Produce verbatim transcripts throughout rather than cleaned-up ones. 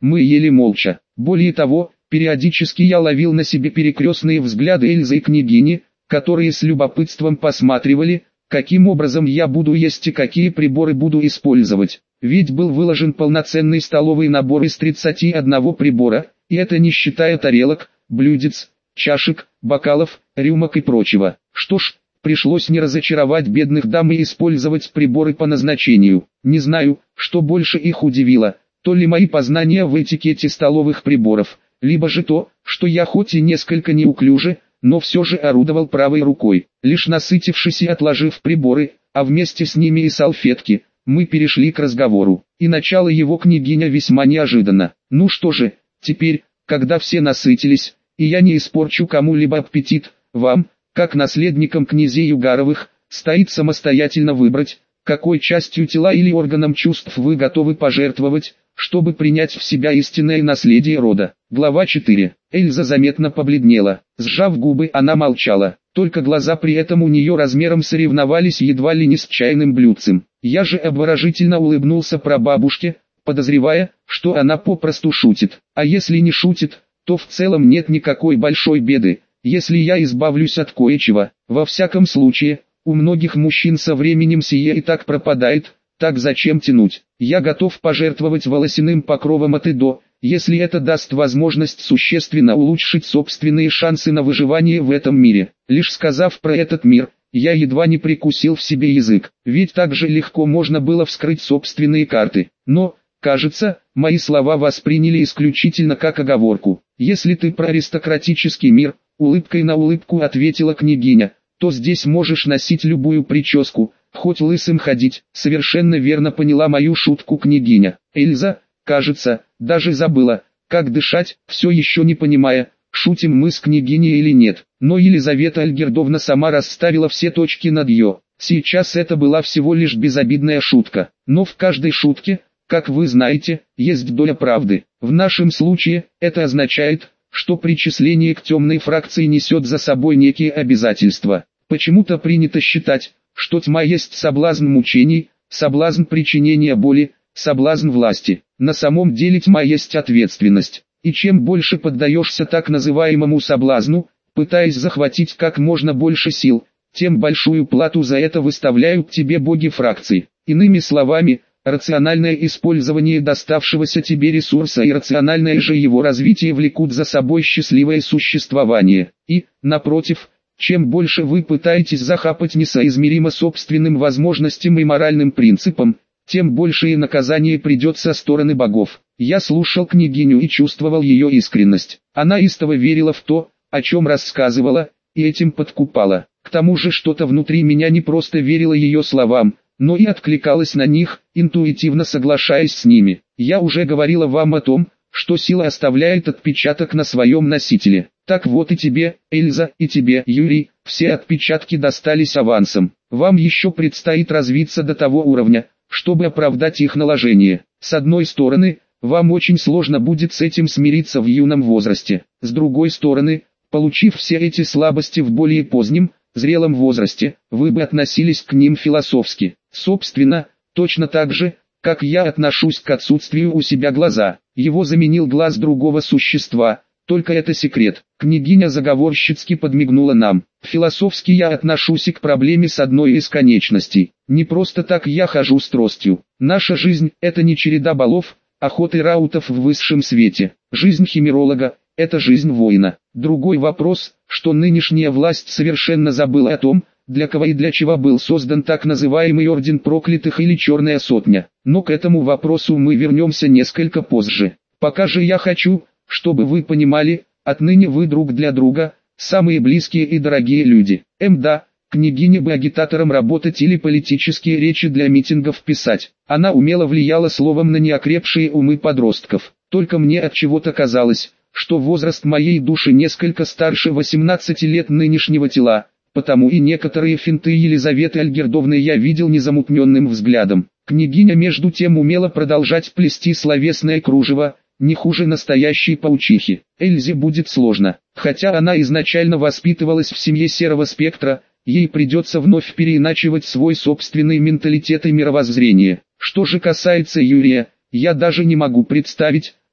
Мы ели молча. Более того, периодически я ловил на себе перекрестные взгляды Эльзы и княгини, которые с любопытством посматривали, каким образом я буду есть и какие приборы буду использовать. Ведь был выложен полноценный столовый набор из тридцати одного прибора, и это не считая тарелок, блюдец, чашек, бокалов, рюмок и прочего. Что ж, пришлось не разочаровать бедных дам и использовать приборы по назначению. Не знаю, что больше их удивило, то ли мои познания в этикете столовых приборов, либо же то, что я хоть и несколько неуклюже, но все же орудовал правой рукой. Лишь насытившись и отложив приборы, а вместе с ними и салфетки, мы перешли к разговору. И начало его княгиня весьма неожиданно. Ну что же, теперь, когда все насытились, и я не испорчу кому-либо аппетит, вам, как наследникам князей Угаровых, стоит самостоятельно выбрать, какой частью тела или органом чувств вы готовы пожертвовать, чтобы принять в себя истинное наследие рода. Глава четыре. Эльза заметно побледнела. Сжав губы, она молчала. Только глаза при этом у нее размером соревновались едва ли не с чайным блюдцем. Я же обворожительно улыбнулся прабабушке, подозревая, что она попросту шутит. А если не шутит, то в целом нет никакой большой беды, если я избавлюсь от кое-чего. Во всяком случае, у многих мужчин со временем сие и так пропадает, так зачем тянуть? Я готов пожертвовать волосяным покровом от и до, если это даст возможность существенно улучшить собственные шансы на выживание в этом мире. Лишь сказав про этот мир, я едва не прикусил в себе язык, ведь так же легко можно было вскрыть собственные карты. Но, кажется, мои слова восприняли исключительно как оговорку. Если ты про аристократический мир, улыбкой на улыбку ответила княгиня, то здесь можешь носить любую прическу, хоть лысым ходить. Совершенно верно поняла мою шутку княгиня. Эльза, кажется, даже забыла, как дышать, все еще не понимая, шутим мы с княгиней или нет. Но Елизавета Альгердовна сама расставила все точки над «ё». Сейчас это была всего лишь безобидная шутка. Но в каждой шутке, как вы знаете, есть доля правды. В нашем случае, это означает, что причисление к темной фракции несет за собой некие обязательства. Почему-то принято считать, что тьма есть соблазн мучений, соблазн причинения боли, соблазн власти. На самом деле тьма есть ответственность. И чем больше поддаешься так называемому соблазну, пытаясь захватить как можно больше сил, тем большую плату за это выставляют тебе боги фракции. Иными словами, рациональное использование доставшегося тебе ресурса и рациональное же его развитие влекут за собой счастливое существование. И, напротив, чем больше вы пытаетесь захапать несоизмеримо собственным возможностям и моральным принципам, тем большее наказание придет со стороны богов. Я слушал княгиню и чувствовал ее искренность. Она истово верила в то, о чем рассказывала, и этим подкупала. К тому же что-то внутри меня не просто верило ее словам, но и откликалось на них, интуитивно соглашаясь с ними. Я уже говорила вам о том, что сила оставляет отпечаток на своем носителе. Так вот и тебе, Эльза, и тебе, Юрий, все отпечатки достались авансом. Вам еще предстоит развиться до того уровня, чтобы оправдать их наложение. С одной стороны, вам очень сложно будет с этим смириться в юном возрасте. С другой стороны, получив все эти слабости в более позднем, зрелом возрасте, вы бы относились к ним философски. Собственно, точно так же, как я отношусь к отсутствию у себя глаза. Его заменил глаз другого существа, только это секрет. Княгиня заговорщицки подмигнула нам. Философски я отношусь и к проблеме с одной из конечностей. Не просто так я хожу с тростью. Наша жизнь – это не череда балов, охоты раутов в высшем свете. Жизнь химеролога – это жизнь воина. Другой вопрос, что нынешняя власть совершенно забыла о том, для кого и для чего был создан так называемый Орден Проклятых или Черная Сотня. Но к этому вопросу мы вернемся несколько позже. Пока же я хочу, чтобы вы понимали, отныне вы друг для друга, самые близкие и дорогие люди. Мда, княгине бы агитатором работать или политические речи для митингов писать. Она умело влияла словом на неокрепшие умы подростков. Только мне от чего-то казалось, что возраст моей души несколько старше восемнадцати лет нынешнего тела, потому и некоторые финты Елизаветы Альгердовны я видел незамутненным взглядом. Княгиня между тем умела продолжать плести словесное кружево, не хуже настоящей паучихи. Эльзе будет сложно, хотя она изначально воспитывалась в семье серого спектра, ей придется вновь переиначивать свой собственный менталитет и мировоззрение. Что же касается Юрия, я даже не могу представить,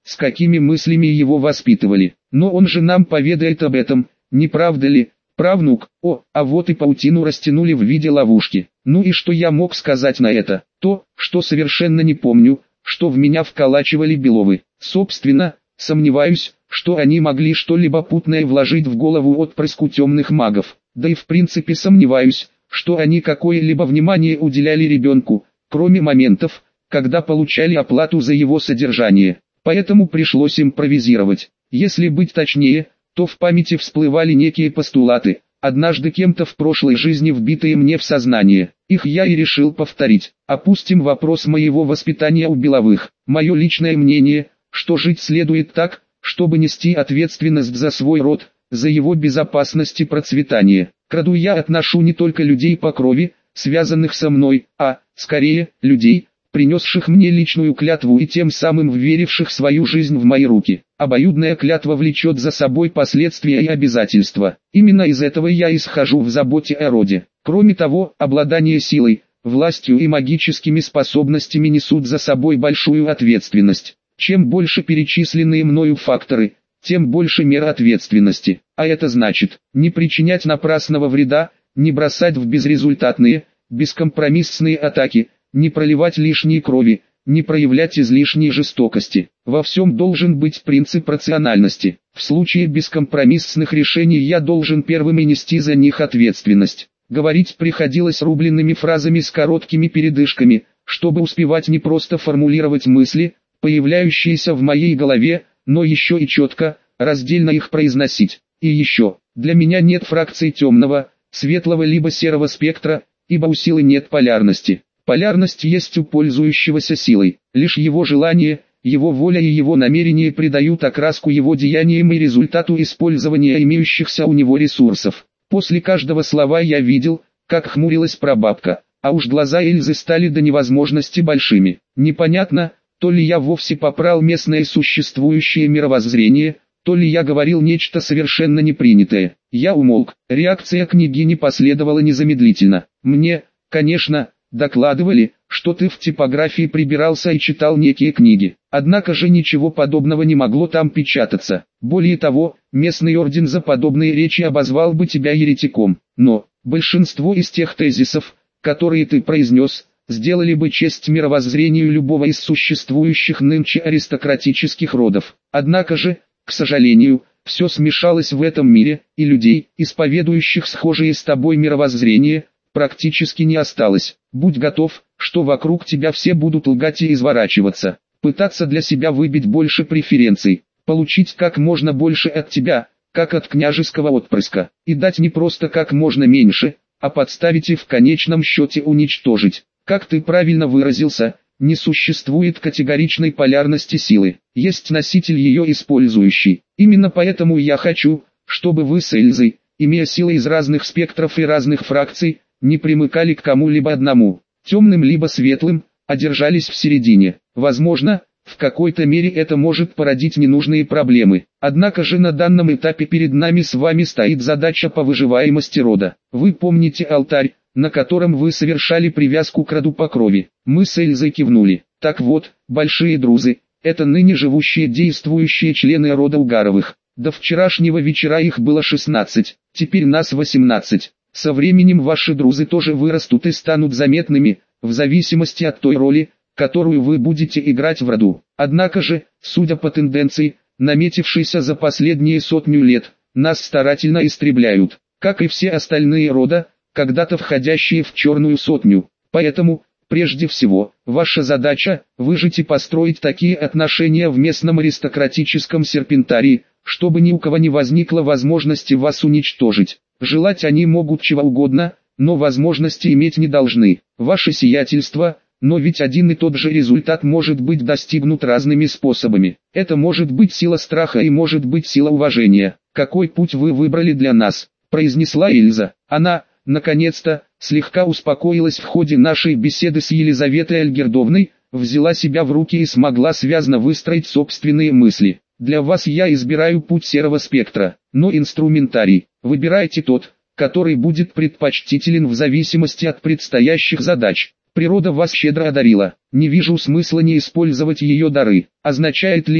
с какими мыслями его воспитывали. Но он же нам поведает об этом, не правда ли, правнук? О, а вот и паутину растянули в виде ловушки. Ну и что я мог сказать на это? То, что совершенно не помню, что в меня вколачивали Беловы. Собственно, сомневаюсь, что они могли что-либо путное вложить в голову отпрыску темных магов. Да и в принципе сомневаюсь, что они какое-либо внимание уделяли ребенку, кроме моментов, когда получали оплату за его содержание. Поэтому пришлось импровизировать. Если быть точнее, то в памяти всплывали некие постулаты, однажды кем-то в прошлой жизни вбитые мне в сознание. Их я и решил повторить. Опустим вопрос моего воспитания у Беловых. Мое личное мнение, что жить следует так, чтобы нести ответственность за свой род, за его безопасность и процветание. К роду я отношу не только людей по крови, связанных со мной, а, скорее, людей, принесших мне личную клятву и тем самым вверивших свою жизнь в мои руки. Обоюдная клятва влечет за собой последствия и обязательства. Именно из этого я исхожу в заботе о роде. Кроме того, обладание силой, властью и магическими способностями несут за собой большую ответственность. Чем больше перечисленные мною факторы, тем больше мера ответственности. А это значит, не причинять напрасного вреда, не бросать в безрезультатные, бескомпромиссные атаки, не проливать лишней крови, не проявлять излишней жестокости. Во всем должен быть принцип рациональности. В случае бескомпромиссных решений я должен первым и нести за них ответственность. Говорить приходилось рубленными фразами с короткими передышками, чтобы успевать не просто формулировать мысли, появляющиеся в моей голове, но еще и четко, раздельно их произносить. И еще, для меня нет фракций темного, светлого либо серого спектра, ибо у силы нет полярности. Полярность есть у пользующегося силой, лишь его желание, его воля и его намерение придают окраску его деяниям и результату использования имеющихся у него ресурсов. После каждого слова я видел, как хмурилась прабабка, а уж глаза Эльзы стали до невозможности большими. Непонятно, то ли я вовсе попрал местное существующее мировоззрение, то ли я говорил нечто совершенно непринятое. Я умолк, реакция княгини последовала незамедлительно. Мне, конечно, докладывали, что ты в типографии прибирался и читал некие книги. Однако же ничего подобного не могло там печататься. Более того, местный орден за подобные речи обозвал бы тебя еретиком. Но, большинство из тех тезисов, которые ты произнес, сделали бы честь мировоззрению любого из существующих нынче аристократических родов. Однако же, к сожалению, все смешалось в этом мире, и людей, исповедующих схожие с тобой мировоззрение, практически не осталось. Будь готов, что вокруг тебя все будут лгать и изворачиваться, пытаться для себя выбить больше преференций, получить как можно больше от тебя, как от княжеского отпрыска, и дать не просто как можно меньше, а подставить и в конечном счете уничтожить. Как ты правильно выразился, не существует категоричной полярности силы, есть носитель ее использующий. Именно поэтому я хочу, чтобы вы с Эльзой, имея силы из разных спектров и разных фракций, не примыкали к кому-либо одному, темным либо светлым, а держались в середине. Возможно, в какой-то мере это может породить ненужные проблемы. Однако же на данном этапе перед нами с вами стоит задача по выживаемости рода. Вы помните алтарь, на котором вы совершали привязку к роду по крови? Мы с Эльзой кивнули. Так вот, большие друзы, это ныне живущие действующие члены рода Угаровых. До вчерашнего вечера их было шестнадцать, теперь нас восемнадцать. Со временем ваши друзы тоже вырастут и станут заметными, в зависимости от той роли, которую вы будете играть в роду. Однако же, судя по тенденции, наметившейся за последние сотню лет, нас старательно истребляют, как и все остальные рода, когда-то входящие в черную сотню. Поэтому, прежде всего, ваша задача – выжить и построить такие отношения в местном аристократическом серпентарии, чтобы ни у кого не возникло возможности вас уничтожить. Желать они могут чего угодно, но возможности иметь не должны. Ваше сиятельство, но ведь один и тот же результат может быть достигнут разными способами. Это может быть сила страха и может быть сила уважения. Какой путь вы выбрали для нас? Произнесла Эльза. Она, наконец-то, слегка успокоилась в ходе нашей беседы с Елизаветой Альгердовной, взяла себя в руки и смогла связно выстроить собственные мысли. Для вас я избираю путь серого спектра, но инструментарий. Выбирайте тот, который будет предпочтителен в зависимости от предстоящих задач. Природа вас щедро одарила, не вижу смысла не использовать ее дары. Означает ли это,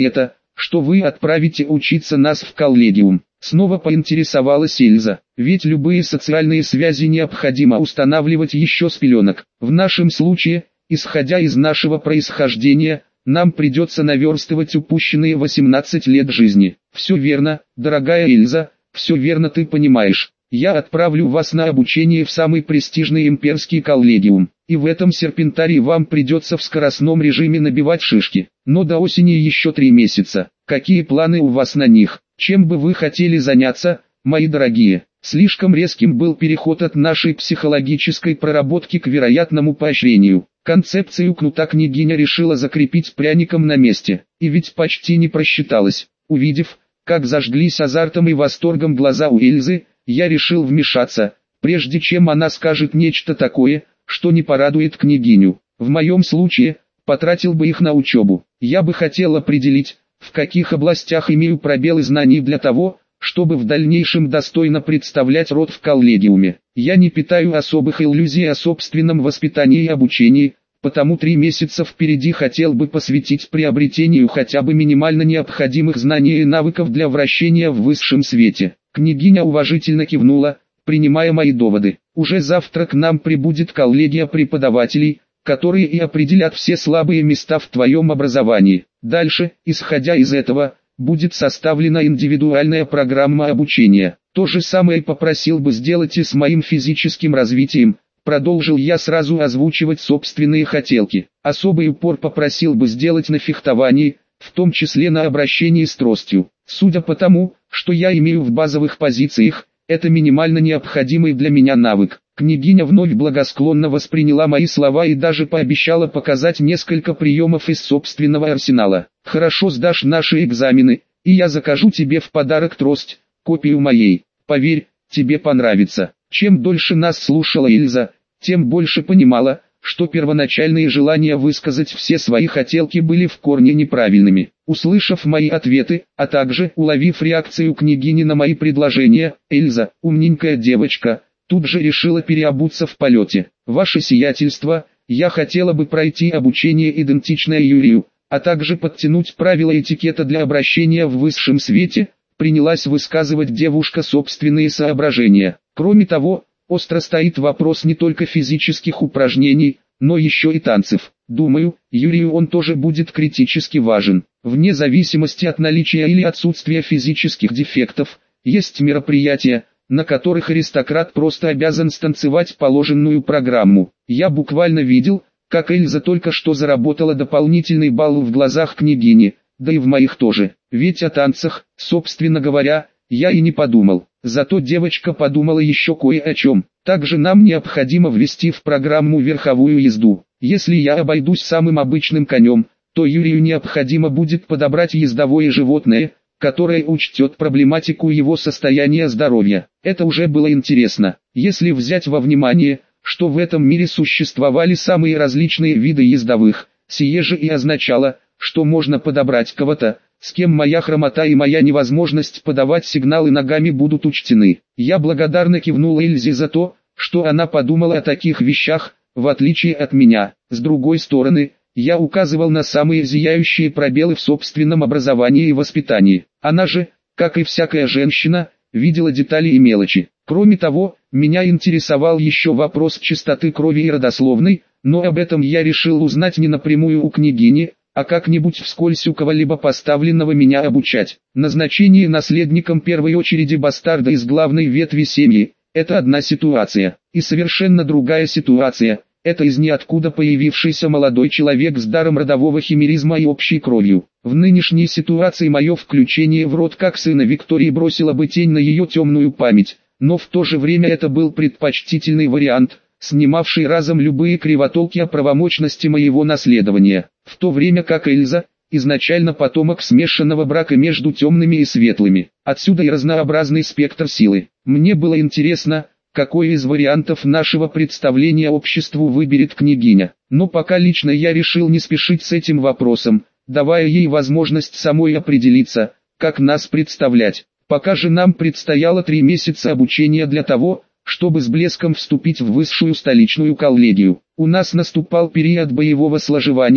что вы отправите учиться нас в коллегиум. Снова поинтересовалась Эльза, ведь любые социальные связи необходимо устанавливать еще с пеленок. В нашем случае, исходя из нашего происхождения, нам придется наверстывать упущенные восемнадцать лет жизни. Все верно, дорогая Эльза, все верно ты понимаешь. Я отправлю вас на обучение в самый престижный имперский коллегиум, и в этом серпентарии вам придется в скоростном режиме набивать шишки. Но до осени еще три месяца. Какие планы у вас на них? Чем бы вы хотели заняться, мои дорогие? Слишком резким был переход от нашей психологической проработки к вероятному поощрению. Концепцию кнута княгиня решила закрепить пряником на месте, и ведь почти не просчиталась. Увидев, как зажглись азартом и восторгом глаза у Эльзы, я решил вмешаться, прежде чем она скажет нечто такое, что не порадует княгиню. В моем случае, потратил бы их на учебу. Я бы хотел определить, в каких областях имею пробелы знаний для того, чтобы в дальнейшем достойно представлять род в коллегиуме. Я не питаю особых иллюзий о собственном воспитании и обучении, потому три месяца впереди хотел бы посвятить приобретению хотя бы минимально необходимых знаний и навыков для вращения в высшем свете. Княгиня уважительно кивнула, принимая мои доводы. Уже завтра к нам прибудет коллегия преподавателей, которые и определят все слабые места в твоем образовании. Дальше, исходя из этого, будет составлена индивидуальная программа обучения. То же самое попросил бы сделать и с моим физическим развитием. Продолжил я сразу озвучивать собственные хотелки. Особый упор попросил бы сделать на фехтовании, в том числе на обращении с тростью. Судя по тому, что я имею в базовых позициях, это минимально необходимый для меня навык. Княгиня вновь благосклонно восприняла мои слова и даже пообещала показать несколько приемов из собственного арсенала. «Хорошо сдашь наши экзамены, и я закажу тебе в подарок трость, копию моей. Поверь, тебе понравится». Чем дольше нас слушала Эльза, тем больше понимала, что первоначальные желания высказать все свои хотелки были в корне неправильными. Услышав мои ответы, а также уловив реакцию княгини на мои предложения, Эльза, умненькая девочка, тут же решила переобуться в полете. «Ваше сиятельство, я хотела бы пройти обучение идентичное Юрию, а также подтянуть правила этикета для обращения в высшем свете», принялась высказывать девушка собственные соображения. Кроме того, остро стоит вопрос не только физических упражнений, но еще и танцев. Думаю, Юрию он тоже будет критически важен. Вне зависимости от наличия или отсутствия физических дефектов, есть мероприятия, на которых аристократ просто обязан станцевать положенную программу. Я буквально видел, как Эльза только что заработала дополнительный балл в глазах княгини, да и в моих тоже. Ведь о танцах, собственно говоря, я и не подумал. Зато девочка подумала еще кое о чем. Также нам необходимо ввести в программу верховую езду. Если я обойдусь самым обычным конем, то Юрию необходимо будет подобрать ездовое животное, которое учтет проблематику его состояния здоровья. Это уже было интересно. Если взять во внимание, что в этом мире существовали самые различные виды ездовых, сие же и означало, что можно подобрать кого-то, с кем моя хромота и моя невозможность подавать сигналы ногами будут учтены. Я благодарно кивнул Эльзе за то, что она подумала о таких вещах, в отличие от меня. С другой стороны, я указывал на самые зияющие пробелы в собственном образовании и воспитании. Она же, как и всякая женщина, видела детали и мелочи. Кроме того, меня интересовал еще вопрос чистоты крови и родословной, но об этом я решил узнать не напрямую у княгини, а как-нибудь вскользь у кого-либо поставленного меня обучать. Назначение наследником первой очереди бастарда из главной ветви семьи – это одна ситуация, и совершенно другая ситуация – это из ниоткуда появившийся молодой человек с даром родового химеризма и общей кровью. В нынешней ситуации мое включение в род как сына Виктории бросило бы тень на ее темную память, но в то же время это был предпочтительный вариант, снимавший разом любые кривотолки о правомочности моего наследования, в то время как Эльза, изначально потомок смешанного брака между темными и светлыми. Отсюда и разнообразный спектр силы. Мне было интересно, какой из вариантов нашего представления обществу выберет княгиня, но пока лично я решил не спешить с этим вопросом, давая ей возможность самой определиться, как нас представлять. Пока же нам предстояло три месяца обучения для того, чтобы с блеском вступить в высшую столичную коллегию. У нас наступал период боевого сложевания,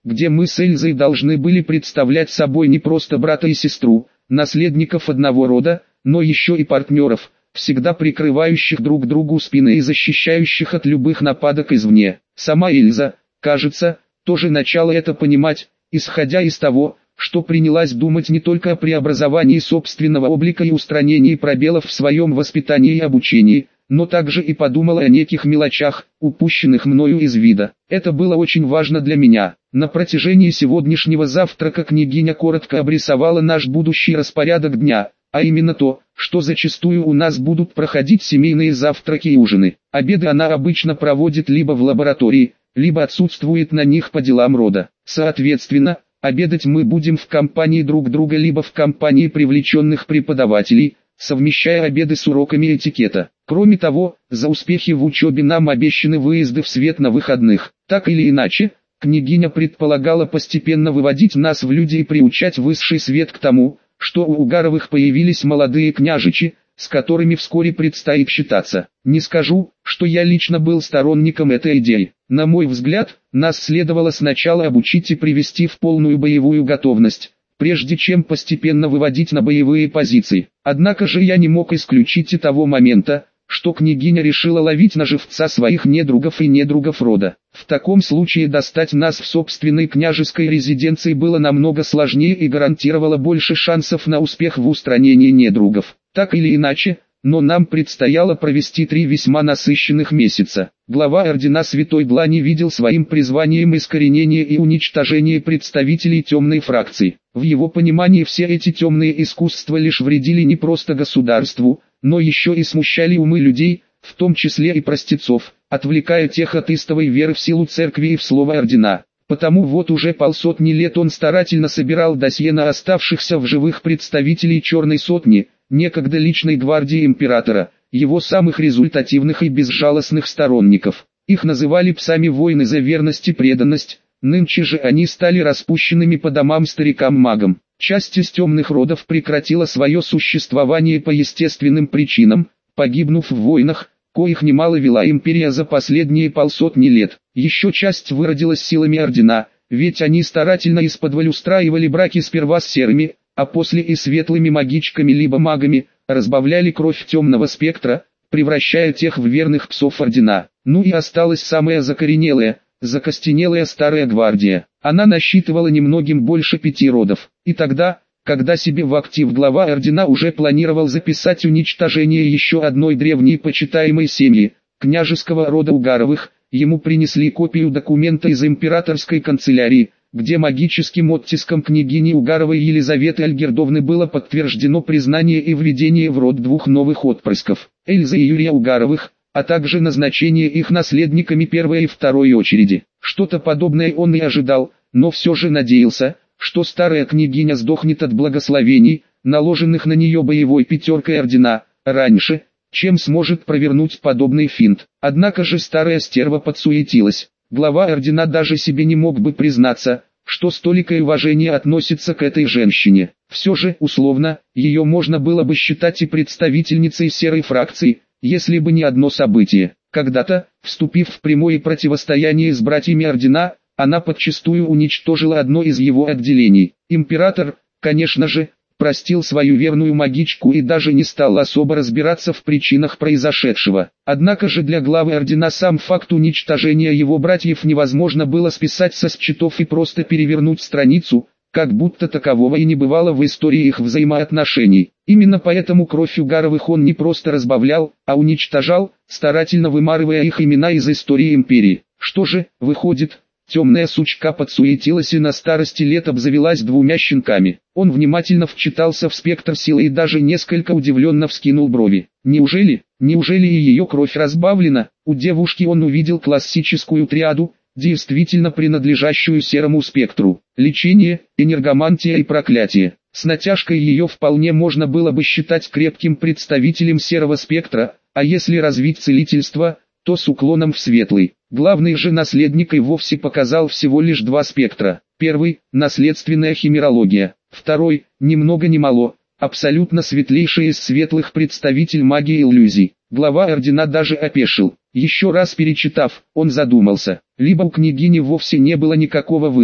где мы с Эльзой должны были представлять собой не просто брата и сестру, наследников одного рода, но еще и партнеров, всегда прикрывающих друг другу спины и защищающих от любых нападок извне. Сама Эльза, кажется, тоже начала это понимать, исходя из того, что принялась думать не только о преобразовании собственного облика и устранении пробелов в своем воспитании и обучении, но также и подумала о неких мелочах, упущенных мною из вида. Это было очень важно для меня. На протяжении сегодняшнего завтрака княгиня коротко обрисовала наш будущий распорядок дня, а именно то, что зачастую у нас будут проходить семейные завтраки и ужины. Обеды она обычно проводит либо в лаборатории, либо отсутствует на них по делам рода. Соответственно, обедать мы будем в компании друг друга либо в компании привлеченных преподавателей, совмещая обеды с уроками этикета. Кроме того, за успехи в учебе нам обещаны выезды в свет на выходных. Так или иначе, княгиня предполагала постепенно выводить нас в люди и приучать высший свет к тому, что у Угаровых появились молодые княжичи, с которыми вскоре предстоит считаться. Не скажу, что я лично был сторонником этой идеи. На мой взгляд, нас следовало сначала обучить и привести в полную боевую готовность, прежде чем постепенно выводить на боевые позиции. Однако же я не мог исключить и того момента, что княгиня решила ловить на живца своих недругов и недругов рода. В таком случае достать нас в собственной княжеской резиденции было намного сложнее и гарантировало больше шансов на успех в устранении недругов. Так или иначе, но нам предстояло провести три весьма насыщенных месяца. Глава ордена Святой Длани видел своим призванием искоренение и уничтожение представителей темной фракции. В его понимании все эти темные искусства лишь вредили не просто государству, но еще и смущали умы людей, в том числе и простецов, отвлекая тех от истовой веры в силу церкви и в слово ордена. Потому вот уже полсотни лет он старательно собирал досье на оставшихся в живых представителей Черной Сотни, некогда личной гвардии императора, его самых результативных и безжалостных сторонников. Их называли псами войны за верность и преданность, нынче же они стали распущенными по домам старикам-магам. Часть из темных родов прекратила свое существование по естественным причинам, погибнув в войнах, коих немало вела империя за последние полсотни лет. Еще часть выродилась силами ордена, ведь они старательно исподволь устраивали браки сперва с серыми, а после и светлыми магичками либо магами, разбавляли кровь темного спектра, превращая тех в верных псов ордена. Ну и осталась самая закоренелая, закостенелая старая гвардия. Она насчитывала немногим больше пяти родов. И тогда, когда себе в актив глава ордена уже планировал записать уничтожение еще одной древней почитаемой семьи, княжеского рода Угаровых, ему принесли копию документа из императорской канцелярии, где магическим оттиском княгини Угаровой Елизаветы Альгердовны было подтверждено признание и введение в род двух новых отпрысков, Эльзы и Юрия Угаровых, а также назначение их наследниками первой и второй очереди. Что-то подобное он и ожидал, но все же надеялся, что старая княгиня сдохнет от благословений, наложенных на нее боевой пятеркой ордена, раньше, чем сможет провернуть подобный финт. Однако же старая стерва подсуетилась. Глава ордена даже себе не мог бы признаться, что столькое уважение относится к этой женщине. Все же, условно, ее можно было бы считать и представительницей серой фракции, если бы не одно событие. Когда-то, вступив в прямое противостояние с братьями ордена, она подчистую уничтожила одно из его отделений. Император, конечно же, простил свою верную магичку и даже не стал особо разбираться в причинах произошедшего. Однако же для главы ордена сам факт уничтожения его братьев невозможно было списать со счетов и просто перевернуть страницу, как будто такового и не бывало в истории их взаимоотношений. Именно поэтому кровь Угаровых он не просто разбавлял, а уничтожал, старательно вымарывая их имена из истории империи. Что же, выходит, темная сучка подсуетилась и на старости лет обзавелась двумя щенками. Он внимательно вчитался в спектр силы и даже несколько удивленно вскинул брови. Неужели, неужели и ее кровь разбавлена? У девушки он увидел классическую триаду, действительно принадлежащую серому спектру. Лечение, энергомантия и проклятие. С натяжкой ее вполне можно было бы считать крепким представителем серого спектра, а если развить целительство, то с уклоном в светлый. Главный же наследник и вовсе показал всего лишь два спектра. Первый – наследственная химерология. Второй – ни много ни мало, абсолютно светлейший из светлых представитель магии иллюзий. Глава ордена даже опешил. Еще раз перечитав, он задумался. Либо у княгини вовсе не было никакого выбора,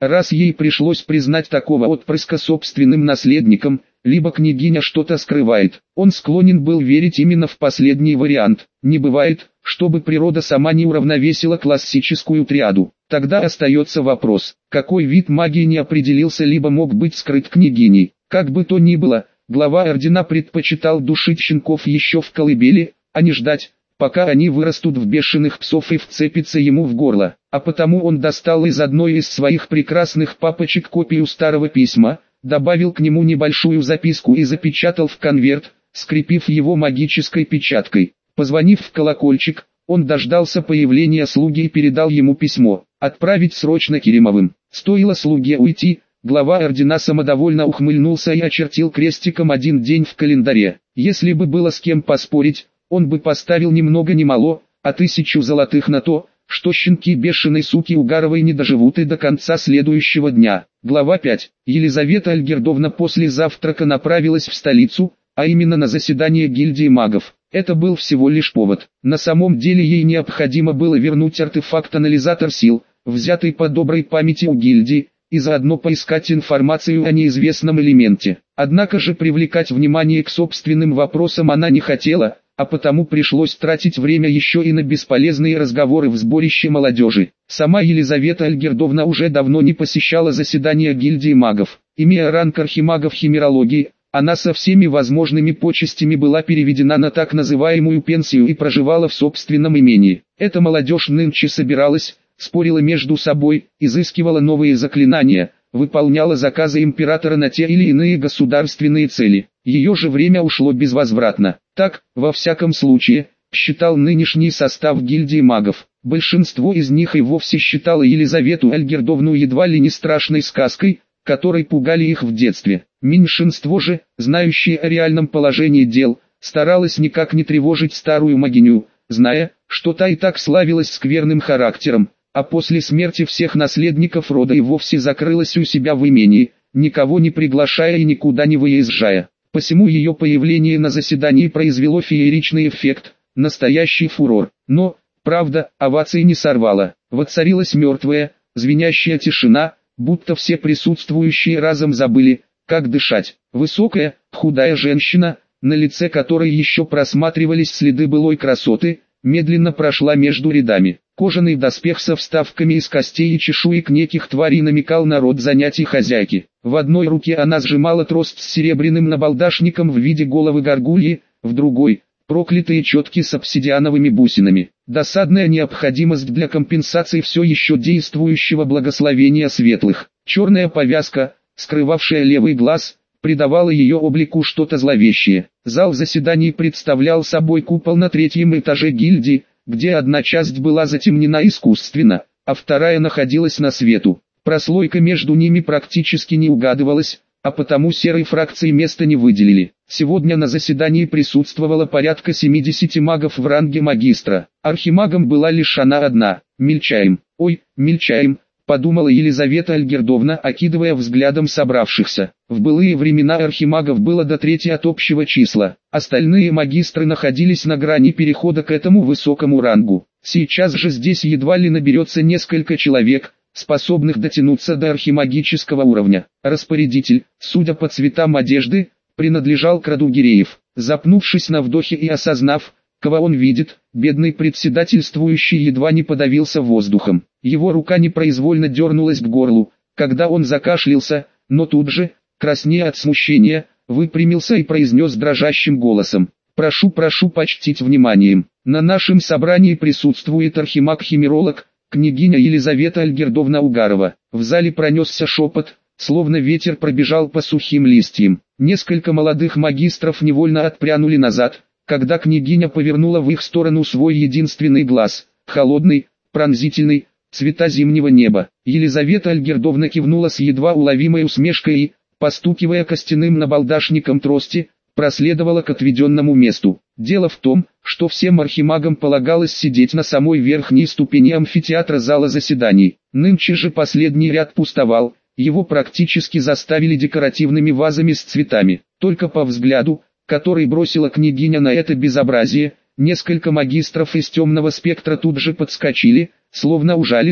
раз ей пришлось признать такого отпрыска собственным наследником, либо княгиня что-то скрывает. Он склонен был верить именно в последний вариант. Не бывает, чтобы природа сама не уравновесила классическую триаду. Тогда остается вопрос, какой вид магии не определился либо мог быть скрыт княгиней. Как бы то ни было, глава ордена предпочитал душить щенков еще в колыбели, а не ждать, пока они вырастут в бешеных псов и вцепятся ему в горло. А потому он достал из одной из своих прекрасных папочек копию старого письма, добавил к нему небольшую записку и запечатал в конверт, скрепив его магической печаткой. Позвонив в колокольчик, он дождался появления слуги и передал ему письмо. «Отправить срочно Керимовым». Стоило слуге уйти, глава ордена самодовольно ухмыльнулся и очертил крестиком один день в календаре. Если бы было с кем поспорить, он бы поставил ни много ни мало, а тысячу золотых на то, что щенки бешеной суки Угаровой не доживут и до конца следующего дня. Глава пять. Елизавета Альгердовна после завтрака направилась в столицу, а именно на заседание гильдии магов. Это был всего лишь повод. На самом деле ей необходимо было вернуть артефакт-анализатор сил, взятый по доброй памяти у гильдии, и заодно поискать информацию о неизвестном элементе. Однако же привлекать внимание к собственным вопросам она не хотела, а потому пришлось тратить время еще и на бесполезные разговоры в сборище молодежи. Сама Елизавета Альгердовна уже давно не посещала заседания гильдии магов. Имея ранг архимагов химерологии, она со всеми возможными почестями была переведена на так называемую пенсию и проживала в собственном имении. Эта молодежь нынче собиралась, спорила между собой, изыскивала новые заклинания, выполняла заказы императора на те или иные государственные цели. Ее же время ушло безвозвратно. Так, во всяком случае, считал нынешний состав гильдии магов. Большинство из них и вовсе считало Елизавету Альгердовну едва ли не страшной сказкой, которой пугали их в детстве. Меньшинство же, знающее о реальном положении дел, старалось никак не тревожить старую магиню, зная, что та и так славилась скверным характером, а после смерти всех наследников рода и вовсе закрылась у себя в имении, никого не приглашая и никуда не выезжая. Посему ее появление на заседании произвело фееричный эффект, настоящий фурор. Но, правда, овации не сорвало. Воцарилась мертвая, звенящая тишина, будто все присутствующие разом забыли, как дышать. Высокая, худая женщина, на лице которой еще просматривались следы былой красоты, медленно прошла между рядами. Кожаный доспех со вставками из костей и чешуек неких тварей намекал на род занятий хозяйки. В одной руке она сжимала трост с серебряным набалдашником в виде головы горгульи, в другой – проклятые четки с обсидиановыми бусинами. Досадная необходимость для компенсации все еще действующего благословения светлых. Черная повязка, скрывавшая левый глаз, придавала ее облику что-то зловещее. Зал заседаний представлял собой купол на третьем этаже гильдии, где одна часть была затемнена искусственно, а вторая находилась на свету. Прослойка между ними практически не угадывалась, а потому серой фракции места не выделили. Сегодня на заседании присутствовало порядка семидесяти магов в ранге магистра. Архимагом была лишь она одна. Мельчаем. Ой, мельчаем, подумала Елизавета Альгердовна, окидывая взглядом собравшихся. В былые времена архимагов было до трети от общего числа. Остальные магистры находились на грани перехода к этому высокому рангу. Сейчас же здесь едва ли наберется несколько человек, способных дотянуться до архимагического уровня. Распорядитель, судя по цветам одежды, принадлежал к роду Гиреев. Запнувшись на вдохе и осознав, кого он видит, бедный председательствующий едва не подавился воздухом. Его рука непроизвольно дернулась к горлу, когда он закашлялся, но тут же, краснея от смущения, выпрямился и произнес дрожащим голосом: «Прошу, прошу почтить вниманием. На нашем собрании присутствует архимаг-химеролог, княгиня Елизавета Альгердовна Угарова». В зале пронесся шепот, словно ветер пробежал по сухим листьям. Несколько молодых магистров невольно отпрянули назад, когда княгиня повернула в их сторону свой единственный глаз, холодный, пронзительный, цвета зимнего неба. Елизавета Альгердовна кивнула с едва уловимой усмешкой и, постукивая костяным набалдашником трости, проследовала к отведенному месту. Дело в том, что всем архимагам полагалось сидеть на самой верхней ступени амфитеатра зала заседаний. Нынче же последний ряд пустовал, его практически заставили декоративными вазами с цветами. Только по взгляду, который бросила княгиня на это безобразие, несколько магистров из темного спектра тут же подскочили, словно ужаленные,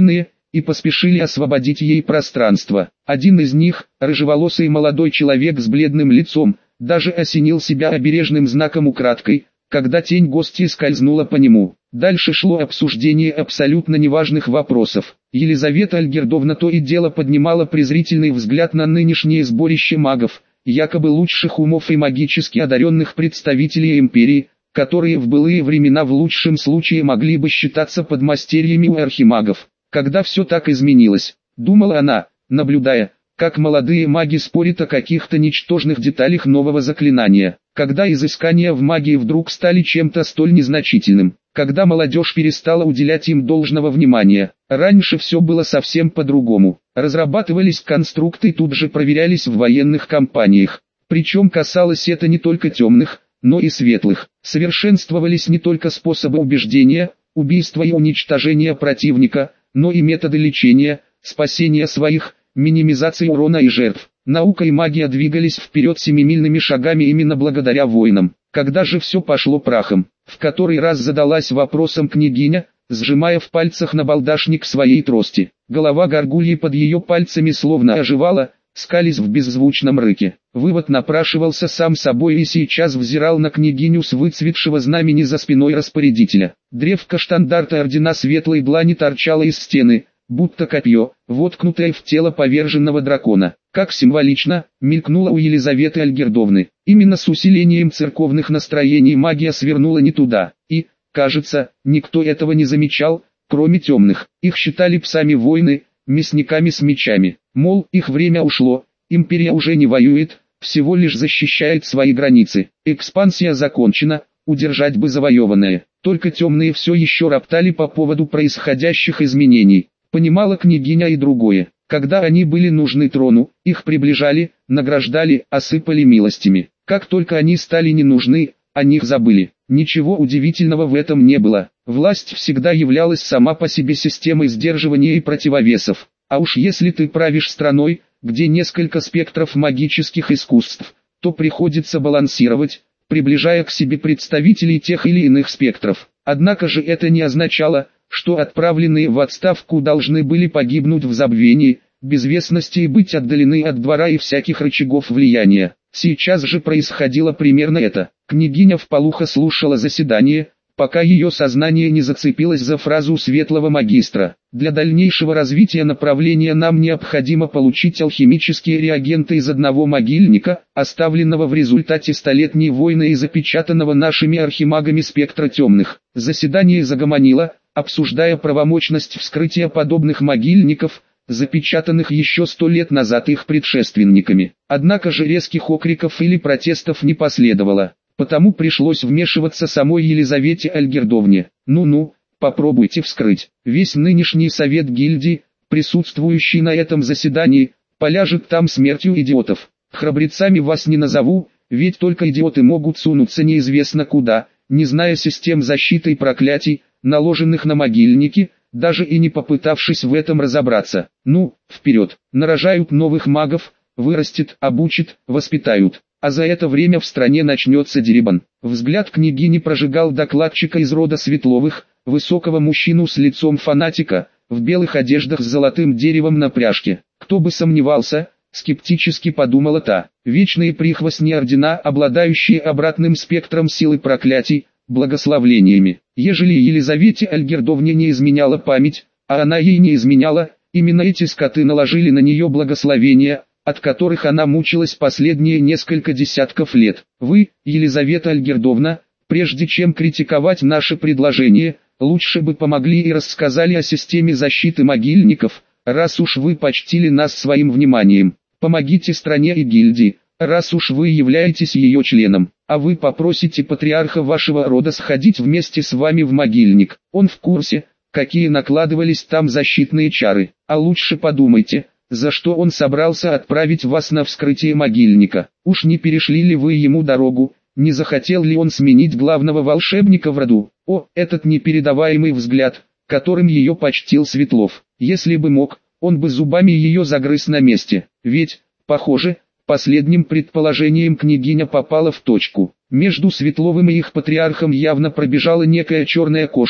и поспешили освободить ей пространство. Один из них, рыжеволосый молодой человек с бледным лицом, даже осенил себя обережным знаком украдкой, когда тень гостьи скользнула по нему. Дальше шло обсуждение абсолютно неважных вопросов. Елизавета Альгердовна то и дело поднимала презрительный взгляд на нынешнее сборище магов, якобы лучших умов и магически одаренных представителей империи, которые в былые времена в лучшем случае могли бы считаться подмастерьями у архимагов. Когда все так изменилось, думала она, наблюдая, как молодые маги спорят о каких-то ничтожных деталях нового заклинания, когда изыскания в магии вдруг стали чем-то столь незначительным, когда молодежь перестала уделять им должного внимания. Раньше все было совсем по-другому. Разрабатывались конструкты и тут же проверялись в военных кампаниях. Причем касалось это не только темных, но и светлых. Совершенствовались не только способы убеждения, убийства и уничтожения противника, но и методы лечения, спасения своих, минимизации урона и жертв. Наука и магия двигались вперед семимильными шагами именно благодаря воинам. Когда же все пошло прахом, в который раз задалась вопросом княгиня, сжимая в пальцах набалдашник своей трости. Голова горгульи под ее пальцами словно оживала, скались в беззвучном рыке. Вывод напрашивался сам собой и сейчас взирал на княгиню с выцветшего знамени за спиной распорядителя. Древко штандарта ордена Светлой Длани торчало из стены, будто копье, воткнутое в тело поверженного дракона. Как символично, мелькнуло у Елизаветы Альгердовны. Именно с усилением церковных настроений магия свернула не туда, и, кажется, никто этого не замечал, кроме темных. Их считали псами-воины, мясниками с мечами. Мол, их время ушло, империя уже не воюет, всего лишь защищает свои границы. Экспансия закончена, удержать бы завоеванное. Только темные все еще роптали по поводу происходящих изменений. Понимала княгиня и другое. Когда они были нужны трону, их приближали, награждали, осыпали милостями. Как только они стали не нужны, о них забыли. Ничего удивительного в этом не было. Власть всегда являлась сама по себе системой сдерживания и противовесов. А уж если ты правишь страной, где несколько спектров магических искусств, то приходится балансировать, приближая к себе представителей тех или иных спектров. Однако же это не означало, что отправленные в отставку должны были погибнуть в забвении, безвестности и быть отдалены от двора и всяких рычагов влияния. Сейчас же происходило примерно это. Княгиня вполуха слушала заседание, пока ее сознание не зацепилось за фразу светлого магистра. Для дальнейшего развития направления нам необходимо получить алхимические реагенты из одного могильника, оставленного в результате столетней войны и запечатанного нашими архимагами спектра темных. Заседание загомонило, обсуждая правомочность вскрытия подобных могильников, запечатанных еще сто лет назад их предшественниками. Однако же резких окриков или протестов не последовало, потому пришлось вмешиваться самой Елизавете Альгердовне. Ну-ну, попробуйте вскрыть. Весь нынешний совет гильдии, присутствующий на этом заседании, поляжет там смертью идиотов. Храбрецами вас не назову, ведь только идиоты могут сунуться неизвестно куда, не зная систем защиты и проклятий, наложенных на могильники, даже и не попытавшись в этом разобраться. Ну, вперед, нарожают новых магов, вырастет, обучат, воспитают. А за это время в стране начнется дерибан. Взгляд княгини прожигал докладчика из рода Светловых, высокого мужчину с лицом фанатика, в белых одеждах с золотым деревом на пряжке. Кто бы сомневался, скептически подумала та. Вечные прихвостни ордена, обладающие обратным спектром силы проклятий, благословлениями. Ежели Елизавете Альгердовне не изменяла память, а она ей не изменяла, именно эти скоты наложили на нее благословения, от которых она мучилась последние несколько десятков лет. Вы, Елизавета Альгердовна, прежде чем критиковать наше предложение, лучше бы помогли и рассказали о системе защиты могильников, раз уж вы почтили нас своим вниманием. Помогите стране и гильдии, раз уж вы являетесь ее членом, а вы попросите патриарха вашего рода сходить вместе с вами в могильник. Он в курсе, какие накладывались там защитные чары, а лучше подумайте, за что он собрался отправить вас на вскрытие могильника. Уж не перешли ли вы ему дорогу, не захотел ли он сменить главного волшебника в роду? О, этот непередаваемый взгляд, которым ее почтил Светлов. Если бы мог, он бы зубами ее загрыз на месте. Ведь, похоже, последним предположением княгиня попала в точку. Между Светловым и их патриархом явно пробежала некая черная кошка,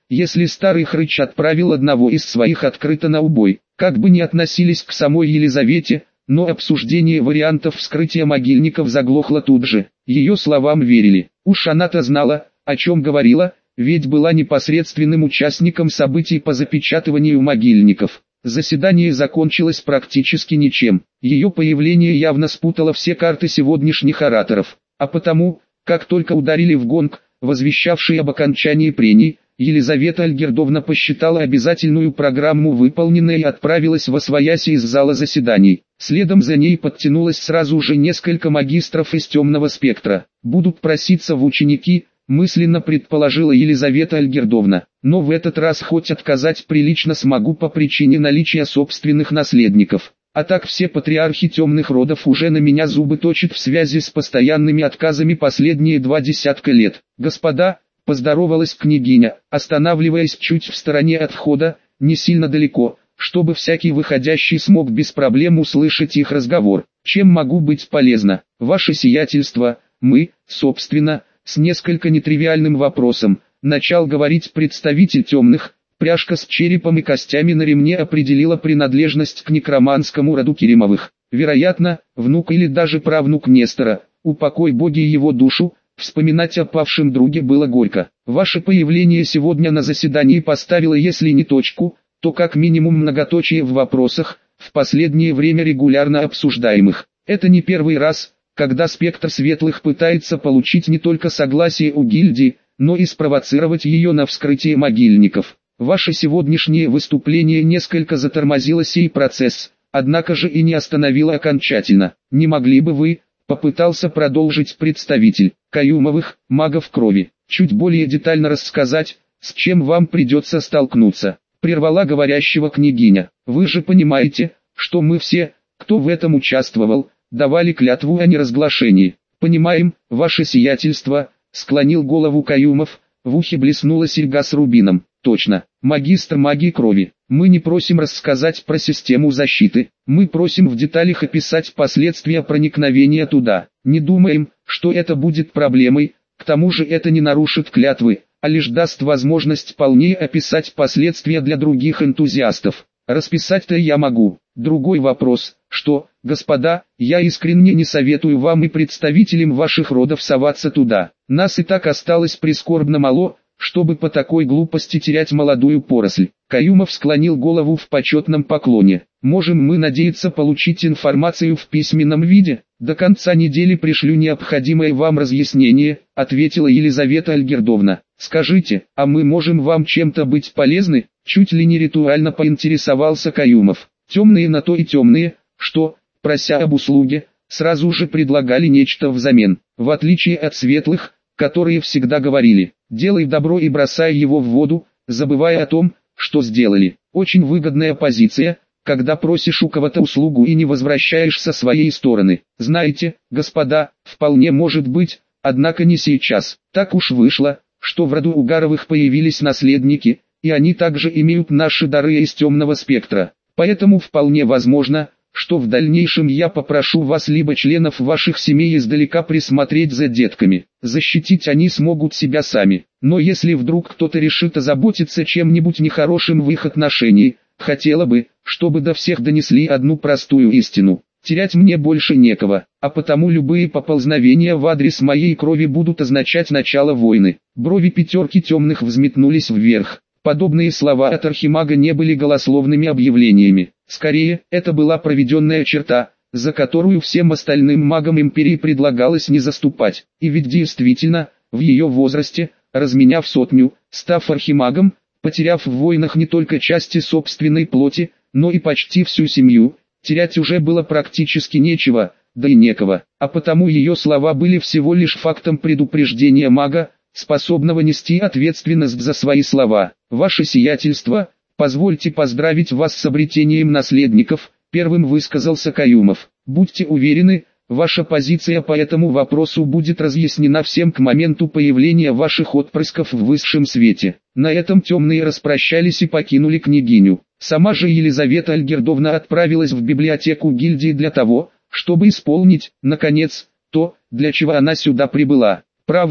если старый хрыч отправил одного из своих открыто на убой. Как бы ни относились к самой Елизавете, но обсуждение вариантов вскрытия могильников заглохло тут же. Ее словам верили. Уж она-то знала, о чем говорила, ведь была непосредственным участником событий по запечатыванию могильников. Заседание закончилось практически ничем. Ее появление явно спутало все карты сегодняшних ораторов. А потому, как только ударили в гонг, возвещавший об окончании прений, Елизавета Альгердовна посчитала обязательную программу выполненной и отправилась восвояси из зала заседаний. Следом за ней подтянулось сразу же несколько магистров из темного спектра. «Будут проситься в ученики», мысленно предположила Елизавета Альгердовна. «Но в этот раз хоть отказать прилично смогу по причине наличия собственных наследников. А так все патриархи темных родов уже на меня зубы точат в связи с постоянными отказами последние два десятка лет. Господа», поздоровалась княгиня, останавливаясь чуть в стороне от входа, не сильно далеко, чтобы всякий выходящий смог без проблем услышать их разговор. «Чем могу быть полезна? Ваше сиятельство, мы, собственно, с несколько нетривиальным вопросом», начал говорить представитель темных. Пряжка с черепом и костями на ремне определила принадлежность к некроманскому роду Керимовых. Вероятно, внук или даже правнук Нестора, упокой боги его душу. Вспоминать о павшем друге было горько. Ваше появление сегодня на заседании поставило, если не точку, то как минимум многоточие в вопросах, в последнее время регулярно обсуждаемых. Это не первый раз, когда спектр светлых пытается получить не только согласие у гильдии, но и спровоцировать ее на вскрытие могильников. Ваше сегодняшнее выступление несколько затормозило сей процесс, однако же и не остановило окончательно. Не могли бы вы, попытался продолжить представитель Каюмовых, магов крови, чуть более детально рассказать, с чем вам придется столкнуться, прервала говорящего княгиня. Вы же понимаете, что мы все, кто в этом участвовал, давали клятву о неразглашении. Понимаем, ваше сиятельство, склонил голову Каюмов, в ухе блеснула серьга с рубином. Точно, магистр магии крови. Мы не просим рассказать про систему защиты, мы просим в деталях описать последствия проникновения туда. Не думаем, что это будет проблемой, к тому же это не нарушит клятвы, а лишь даст возможность полнее описать последствия для других энтузиастов. Расписать-то я могу. Другой вопрос, что, господа, я искренне не советую вам и представителям ваших родов соваться туда. Нас и так осталось прискорбно мало, чтобы по такой глупости терять молодую поросль. Каюмов склонил голову в почетном поклоне. Можем мы надеяться получить информацию в письменном виде? До конца недели пришлю необходимое вам разъяснение, ответила Елизавета Альгердовна. Скажите, а мы можем вам чем-то быть полезны? Чуть ли не ритуально поинтересовался Каюмов. Темные на то и темные, что, прося об услуге, сразу же предлагали нечто взамен, в отличие от светлых, которые всегда говорили: делай добро и бросай его в воду, забывая о том, что сделали. Очень выгодная позиция, когда просишь у кого-то услугу и не возвращаешь со своей стороны. Знаете, господа, вполне может быть, однако не сейчас. Так уж вышло, что в роду Угаровых появились наследники, и они также имеют наши дары из темного спектра. Поэтому вполне возможно, что в дальнейшем я попрошу вас либо членов ваших семей издалека присмотреть за детками. Защитить они смогут себя сами. Но если вдруг кто-то решит озаботиться чем-нибудь нехорошим в их отношении, хотела бы, чтобы до всех донесли одну простую истину. Терять мне больше некого, а потому любые поползновения в адрес моей крови будут означать начало войны. Брови пятерки темных взметнулись вверх. Подобные слова от архимага не были голословными объявлениями. Скорее, это была проведенная черта, за которую всем остальным магам империи предлагалось не заступать. И ведь действительно, в ее возрасте, разменяв сотню, став архимагом, потеряв в войнах не только части собственной плоти, но и почти всю семью, терять уже было практически нечего, да и некого. А потому ее слова были всего лишь фактом предупреждения мага, способного нести ответственность за свои слова. Ваше сиятельство, позвольте поздравить вас с обретением наследников, первым высказался Каюмов. Будьте уверены, ваша позиция по этому вопросу будет разъяснена всем к моменту появления ваших отпрысков в высшем свете. На этом темные распрощались и покинули княгиню. Сама же Елизавета Альгердовна отправилась в библиотеку гильдии для того, чтобы исполнить, наконец, то, для чего она сюда прибыла. Правда,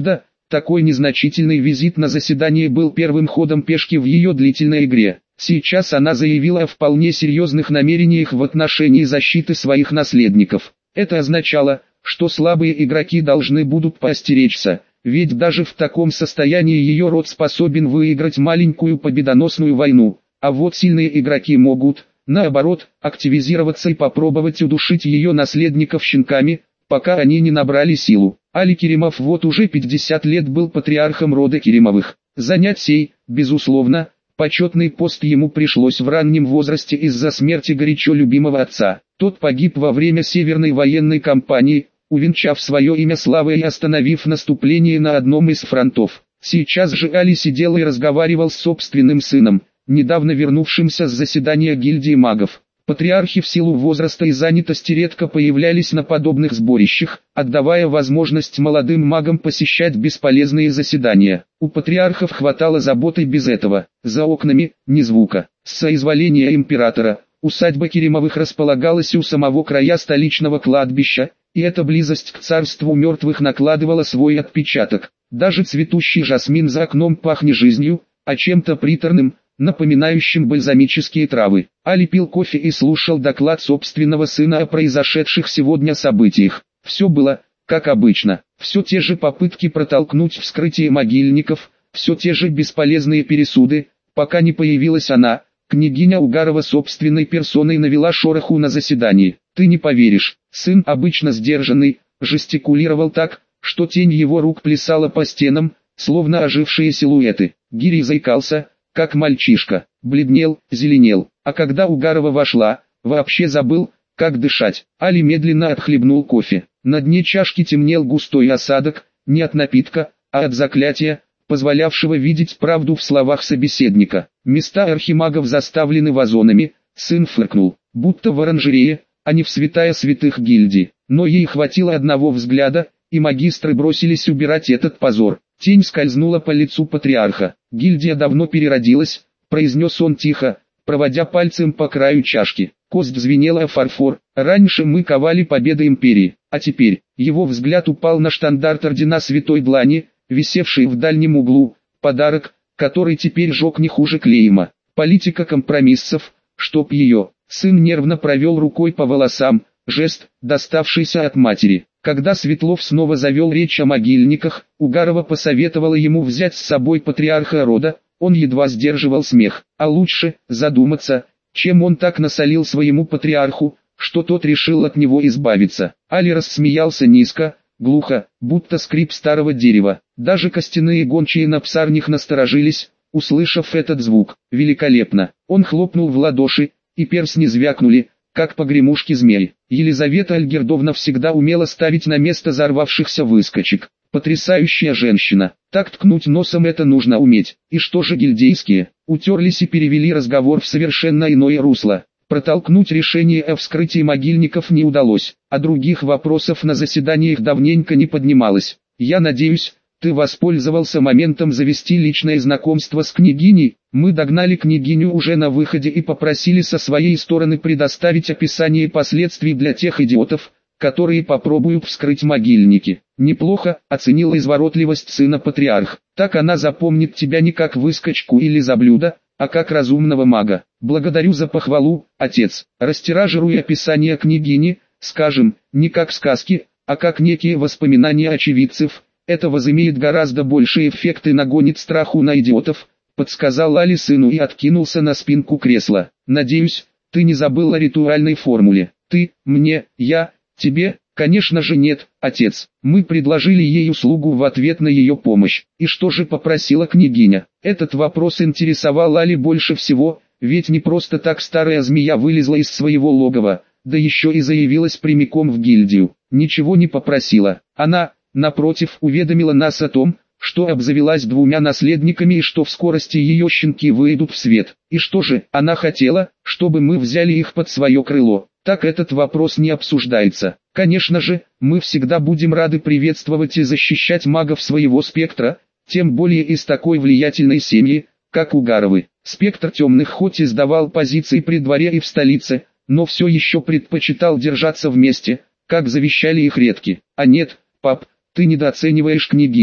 Такой незначительный визит на заседание был первым ходом пешки в ее длительной игре. Сейчас она заявила о вполне серьезных намерениях в отношении защиты своих наследников. Это означало, что слабые игроки должны будут поостеречься, ведь даже в таком состоянии ее род способен выиграть маленькую победоносную войну, а вот сильные игроки могут, наоборот, активизироваться и попробовать удушить ее наследников щенками, пока они не набрали силу. Али Керимов вот уже пятьдесят лет был патриархом рода Керимовых. Занять сей, безусловно, почетный пост ему пришлось в раннем возрасте из-за смерти горячо любимого отца. Тот погиб во время Северной военной кампании, увенчав свое имя славой и остановив наступление на одном из фронтов. Сейчас же Али сидел и разговаривал с собственным сыном, недавно вернувшимся с заседания гильдии магов. Патриархи в силу возраста и занятости редко появлялись на подобных сборищах, отдавая возможность молодым магам посещать бесполезные заседания. У патриархов хватало заботы без этого. За окнами ни звука. С соизволения императора, усадьба Керимовых располагалась у самого края столичного кладбища, и эта близость к царству мертвых накладывала свой отпечаток. Даже цветущий жасмин за окном пахнет жизнью, а чем-то приторным, напоминающим бальзамические травы. Али пил кофе и слушал доклад собственного сына о произошедших сегодня событиях. Все было, как обычно, все те же попытки протолкнуть вскрытие могильников, все те же бесполезные пересуды, пока не появилась она. Княгиня Угарова собственной персоной навела шороху на заседании. Ты не поверишь, сын, обычно сдержанный, жестикулировал так, что тень его рук плясала по стенам, словно ожившие силуэты. Гири заикался, как мальчишка, бледнел, зеленел, а когда Угарова вошла, вообще забыл, как дышать. Али медленно отхлебнул кофе. На дне чашки темнел густой осадок, не от напитка, а от заклятия, позволявшего видеть правду в словах собеседника. Места архимагов заставлены вазонами, сын фыркнул, будто в оранжерее, а не в святая святых гильдии. Но ей хватило одного взгляда, и магистры бросились убирать этот позор. Тень скользнула по лицу патриарха. «Гильдия давно переродилась», — произнес он тихо, проводя пальцем по краю чашки. Кость звенела о фарфор. «Раньше мы ковали победы империи, а теперь...» Его взгляд упал на штандарт ордена Святой Длани, висевший в дальнем углу, подарок, который теперь жег не хуже клейма. Политика компромиссов, чтоб ее. Сын нервно провел рукой по волосам, жест, доставшийся от матери. Когда Светлов снова завел речь о могильниках, Угарова посоветовала ему взять с собой патриарха рода, он едва сдерживал смех. А лучше задуматься, чем он так насолил своему патриарху, что тот решил от него избавиться. Али рассмеялся низко, глухо, будто скрип старого дерева. Даже костяные гончие на псарнях насторожились, услышав этот звук. Великолепно. Он хлопнул в ладоши, и перстни звякнули, как погремушки змей. Елизавета Альгердовна всегда умела ставить на место взорвавшихся выскочек. Потрясающая женщина. Так ткнуть носом это нужно уметь. И что же гильдейские? Утерлись и перевели разговор в совершенно иное русло. Протолкнуть решение о вскрытии могильников не удалось, а других вопросов на заседаниях давненько не поднималось. Я надеюсь, ты воспользовался моментом завести личное знакомство с княгиней. Мы догнали княгиню уже на выходе и попросили со своей стороны предоставить описание последствий для тех идиотов, которые попробуют вскрыть могильники. Неплохо, оценила изворотливость сына патриарх. Так она запомнит тебя не как выскочку или заблюда, а как разумного мага. Благодарю за похвалу, отец. Растиражируй описание княгини, скажем, не как сказки, а как некие воспоминания очевидцев. Это возымеет гораздо больший эффект и нагонит страху на идиотов, подсказал Али сыну и откинулся на спинку кресла. Надеюсь, ты не забыл о ритуальной формуле. Ты, мне, я, тебе, конечно же нет, отец. Мы предложили ей услугу в ответ на ее помощь. И что же попросила княгиня? Этот вопрос интересовал Али больше всего, ведь не просто так старая змея вылезла из своего логова, да еще и заявилась прямиком в гильдию. Ничего не попросила. Она, напротив, уведомила нас о том, что обзавелась двумя наследниками и что в скорости ее щенки выйдут в свет. И что же, она хотела, чтобы мы взяли их под свое крыло. Так этот вопрос не обсуждается. Конечно же, мы всегда будем рады приветствовать и защищать магов своего спектра, тем более из такой влиятельной семьи, как Угаровы. Спектр темных хоть и сдавал позиции при дворе и в столице, но все еще предпочитал держаться вместе, как завещали их предки. А нет, пап, ты недооцениваешь княгиню.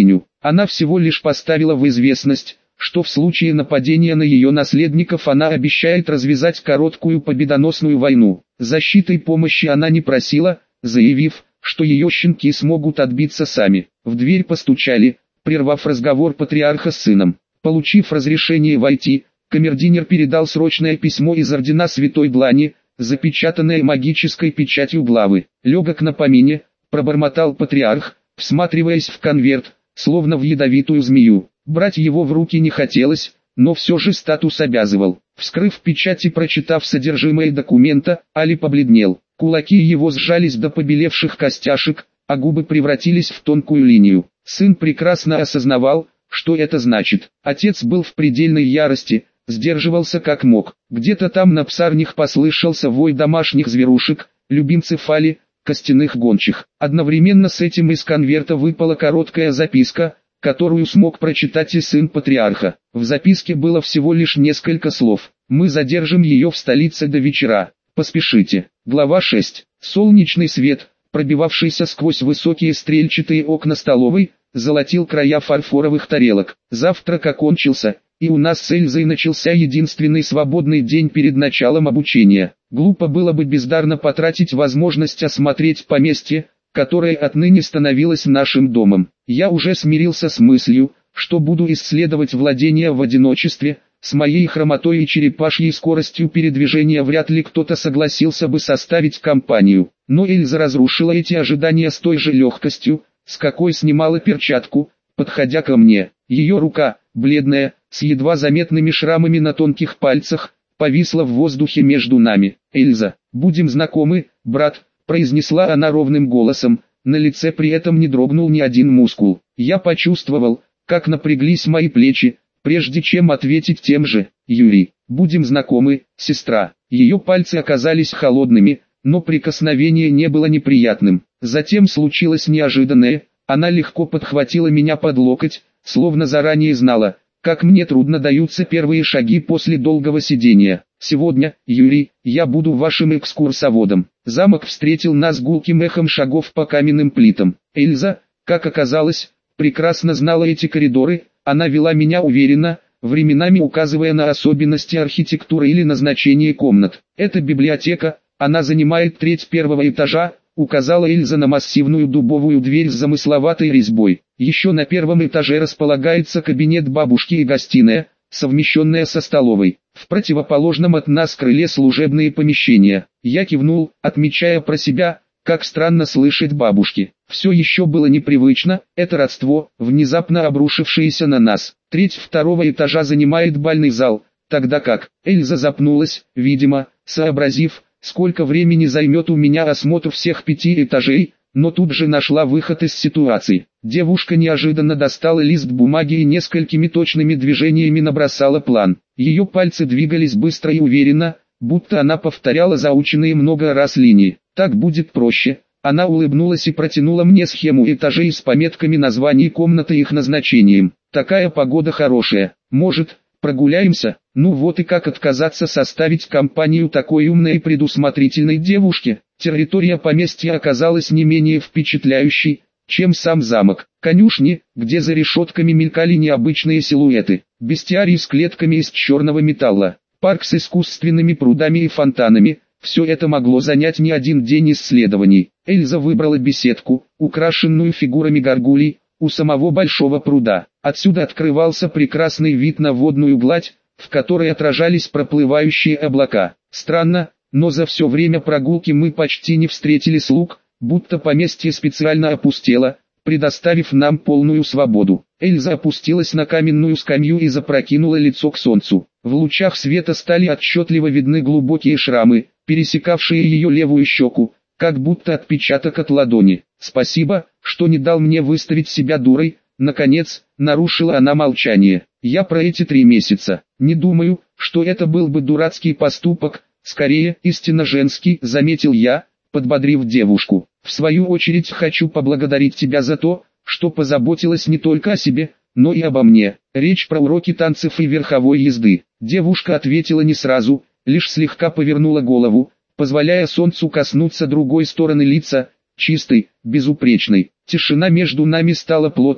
Она всего лишь поставила в известность, что в случае нападения на ее наследников она обещает развязать короткую победоносную войну. Защиты и помощи она не просила, заявив, что ее щенки смогут отбиться сами. В дверь постучали, прервав разговор патриарха с сыном. Получив разрешение войти, камердинер передал срочное письмо из ордена Святой Длани, запечатанное магической печатью главы. «Легок на помине», — пробормотал патриарх, всматриваясь в конверт, словно в ядовитую змею. Брать его в руки не хотелось, но все же статус обязывал. Вскрыв печать и прочитав содержимое документа, Али побледнел. Кулаки его сжались до побелевших костяшек, а губы превратились в тонкую линию. Сын прекрасно осознавал, что это значит. Отец был в предельной ярости, сдерживался как мог. Где-то там на псарнях послышался вой домашних зверушек, любимцев Али, костяных гончих. Одновременно с этим из конверта выпала короткая записка, которую смог прочитать и сын патриарха. В записке было всего лишь несколько слов. «Мы задержим ее в столице до вечера. Поспешите». Глава шесть. Солнечный свет, пробивавшийся сквозь высокие стрельчатые окна столовой, золотил края фарфоровых тарелок. Завтрак окончился, и у нас с Эльзой начался единственный свободный день перед началом обучения. Глупо было бы бездарно потратить возможность осмотреть поместье, которое отныне становилось нашим домом. Я уже смирился с мыслью, что буду исследовать владения в одиночестве. С моей хромотой и черепашьей скоростью передвижения вряд ли кто-то согласился бы составить компанию. Но Эльза разрушила эти ожидания с той же легкостью, с какой снимала перчатку, подходя ко мне. Ее рука, бледная, с едва заметными шрамами на тонких пальцах, повисла в воздухе между нами. «Эльза, будем знакомы, брат», — произнесла она ровным голосом, на лице при этом не дрогнул ни один мускул. Я почувствовал, как напряглись мои плечи, прежде чем ответить тем же. «Юрий, будем знакомы, сестра». Ее пальцы оказались холодными, но прикосновение не было неприятным. Затем случилось неожиданное, она легко подхватила меня под локоть, словно заранее знала, как мне трудно даются первые шаги после долгого сидения. «Сегодня, Юрий, я буду вашим экскурсоводом». Замок встретил нас гулким эхом шагов по каменным плитам. Эльза, как оказалось, прекрасно знала эти коридоры. Она вела меня уверенно, временами указывая на особенности архитектуры или назначение комнат. «Это библиотека, она занимает треть первого этажа», — указала Эльза на массивную дубовую дверь с замысловатой резьбой. «Еще на первом этаже располагается кабинет бабушки и гостиная, совмещенная со столовой. В противоположном от нас крыле служебные помещения». Я кивнул, отмечая про себя, как странно слышать бабушки. Все еще было непривычно, это родство, внезапно обрушившееся на нас. Треть второго этажа занимает бальный зал, тогда как Эльза запнулась, видимо, сообразив, сколько времени займет у меня осмотр всех пяти этажей, но тут же нашла выход из ситуации. Девушка неожиданно достала лист бумаги и несколькими точными движениями набросала план. Ее пальцы двигались быстро и уверенно, будто она повторяла заученные много раз линии. «Так будет проще». Она улыбнулась и протянула мне схему этажей с пометками названий комнаты и их назначением. «Такая погода хорошая. Может, прогуляемся?» Ну вот и как отказаться составить компанию такой умной и предусмотрительной девушке. Территория поместья оказалась не менее впечатляющей, чем сам замок. Конюшни, где за решетками мелькали необычные силуэты. Бестиарий с клетками из черного металла. Парк с искусственными прудами и фонтанами. Все это могло занять не один день исследований. Эльза выбрала беседку, украшенную фигурами горгулей, у самого большого пруда. Отсюда открывался прекрасный вид на водную гладь, в которой отражались проплывающие облака. Странно, но за все время прогулки мы почти не встретили слуг, будто поместье специально опустело, предоставив нам полную свободу. Эльза опустилась на каменную скамью и запрокинула лицо к солнцу. В лучах света стали отчетливо видны глубокие шрамы, пересекавшие ее левую щеку, как будто отпечаток от ладони. «Спасибо, что не дал мне выставить себя дурой», наконец, нарушила она молчание. «Я про эти три месяца. Не думаю, что это был бы дурацкий поступок, скорее, истинно женский», заметил я, подбодрив девушку. «В свою очередь хочу поблагодарить тебя за то, что позаботилась не только о себе, но и обо мне». Речь про уроки танцев и верховой езды. Девушка ответила не сразу, лишь слегка повернула голову, позволяя солнцу коснуться другой стороны лица, чистой, безупречной. Тишина между нами стала плотной,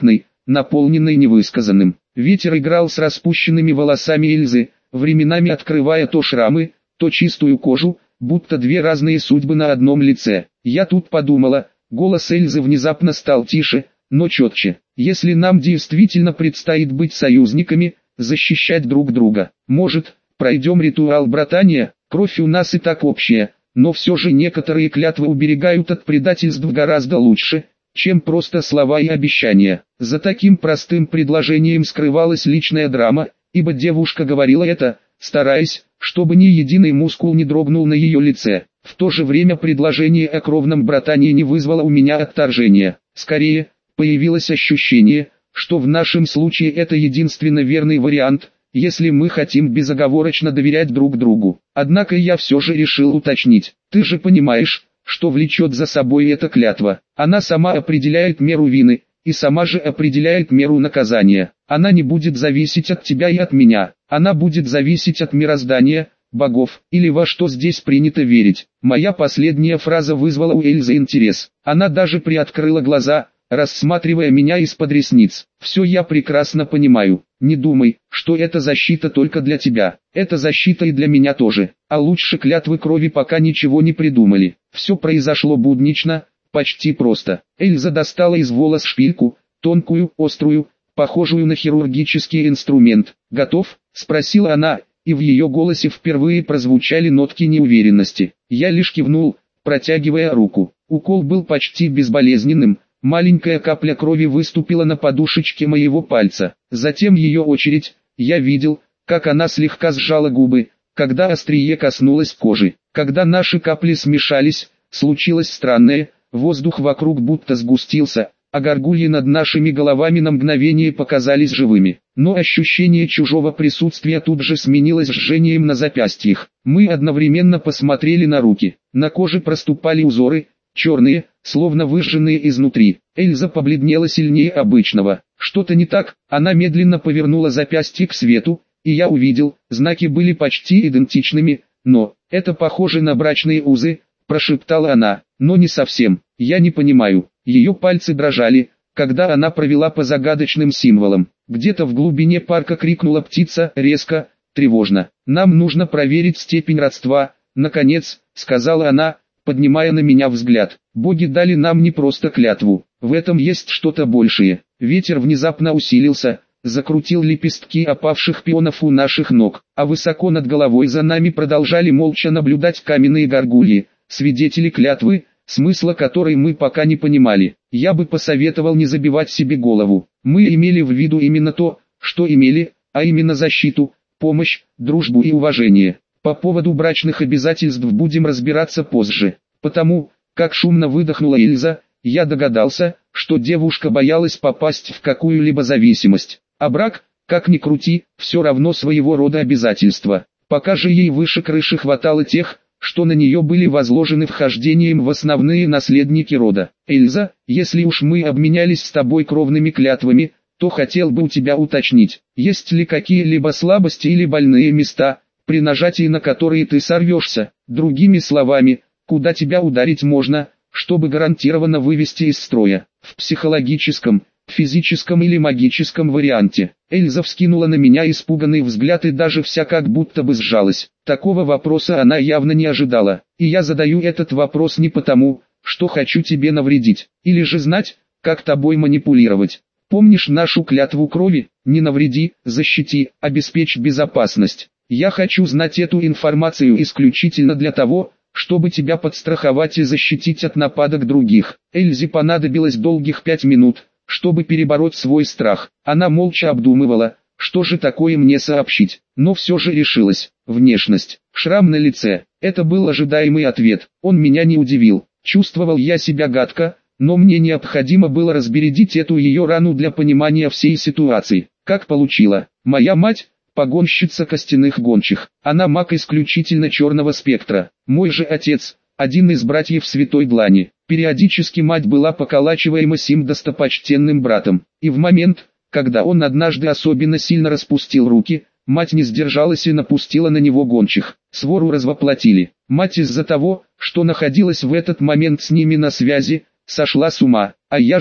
наполненной невысказанным. Ветер играл с распущенными волосами Эльзы, временами открывая то шрамы, то чистую кожу, будто две разные судьбы на одном лице. Я тут подумала, голос Эльзы внезапно стал тише, но четче. Если нам действительно предстоит быть союзниками, защищать друг друга, может, пройдем ритуал братания, кровь у нас и так общая, но все же некоторые клятвы уберегают от предательств гораздо лучше, чем просто слова и обещания. За таким простым предложением скрывалась личная драма, ибо девушка говорила это, стараясь, чтобы ни единый мускул не дрогнул на ее лице. В то же время предложение о кровном братании не вызвало у меня отторжения. Скорее, появилось ощущение, что в нашем случае это единственно верный вариант, если мы хотим безоговорочно доверять друг другу. Однако я все же решил уточнить. Ты же понимаешь, что влечет за собой эта клятва. Она сама определяет меру вины, и сама же определяет меру наказания. Она не будет зависеть от тебя и от меня. Она будет зависеть от мироздания, богов, или во что здесь принято верить. Моя последняя фраза вызвала у Эльзы интерес. Она даже приоткрыла глаза, рассматривая меня из-под ресниц. «Все я прекрасно понимаю. Не думай, что это защита только для тебя. Это защита и для меня тоже. А лучше клятвы крови пока ничего не придумали». Все произошло буднично, почти просто. Эльза достала из волос шпильку, тонкую, острую, похожую на хирургический инструмент. «Готов?» – спросила она, и в ее голосе впервые прозвучали нотки неуверенности. Я лишь кивнул, протягивая руку. Укол был почти безболезненным. Маленькая капля крови выступила на подушечке моего пальца. Затем ее очередь. Я видел, как она слегка сжала губы, когда острие коснулось кожи. Когда наши капли смешались, случилось странное, воздух вокруг будто сгустился, а горгульи над нашими головами на мгновение показались живыми. Но ощущение чужого присутствия тут же сменилось жжением на запястьях. Мы одновременно посмотрели на руки. На коже проступали узоры, черные, словно выжженные изнутри. Эльза побледнела сильнее обычного. Что-то не так, она медленно повернула запястье к свету, и я увидел, знаки были почти идентичными, но, это похоже на брачные узы, прошептала она, но не совсем, я не понимаю. Ее пальцы дрожали, когда она провела по загадочным символам. Где-то в глубине парка крикнула птица, резко, тревожно. «Нам нужно проверить степень родства», наконец, сказала она, поднимая на меня взгляд. «Боги дали нам не просто клятву, в этом есть что-то большее». Ветер внезапно усилился, закрутил лепестки опавших пионов у наших ног, а высоко над головой за нами продолжали молча наблюдать каменные горгульи, свидетели клятвы, смысла которой мы пока не понимали. Я бы посоветовал не забивать себе голову. Мы имели в виду именно то, что имели, а именно защиту, помощь, дружбу и уважение. По поводу брачных обязательств будем разбираться позже. Потому, как шумно выдохнула Эльза, я догадался, что девушка боялась попасть в какую-либо зависимость. А брак, как ни крути, все равно своего рода обязательства. Пока же ей выше крыши хватало тех, что на нее были возложены вхождением в основные наследники рода. «Эльза, если уж мы обменялись с тобой кровными клятвами, то хотел бы у тебя уточнить, есть ли какие-либо слабости или больные места, при нажатии на которые ты сорвешься, другими словами, куда тебя ударить можно, чтобы гарантированно вывести из строя, в психологическом, физическом или магическом варианте». Эльза вскинула на меня испуганный взгляд и даже вся как будто бы сжалась. Такого вопроса она явно не ожидала. И я задаю этот вопрос не потому, что хочу тебе навредить, или же знать, как тобой манипулировать. Помнишь нашу клятву крови? Не навреди, защити, обеспечь безопасность. Я хочу знать эту информацию исключительно для того, чтобы тебя подстраховать и защитить от нападок других. Эльзе понадобилось долгих пять минут, чтобы перебороть свой страх. Она молча обдумывала, что же такое мне сообщить, но все же решилась. Внешность, шрам на лице, это был ожидаемый ответ, он меня не удивил. Чувствовал я себя гадко, но мне необходимо было разбередить эту ее рану для понимания всей ситуации. Как получила, моя мать, погонщица костяных гончих, она маг исключительно черного спектра. Мой же отец, один из братьев Святой Длани. Периодически мать была поколачиваема сим достопочтенным братом, и в момент, когда он однажды особенно сильно распустил руки, мать не сдержалась и напустила на него гончих. Свору развоплотили. Мать из-за того, что находилась в этот момент с ними на связи, сошла с ума, а я же,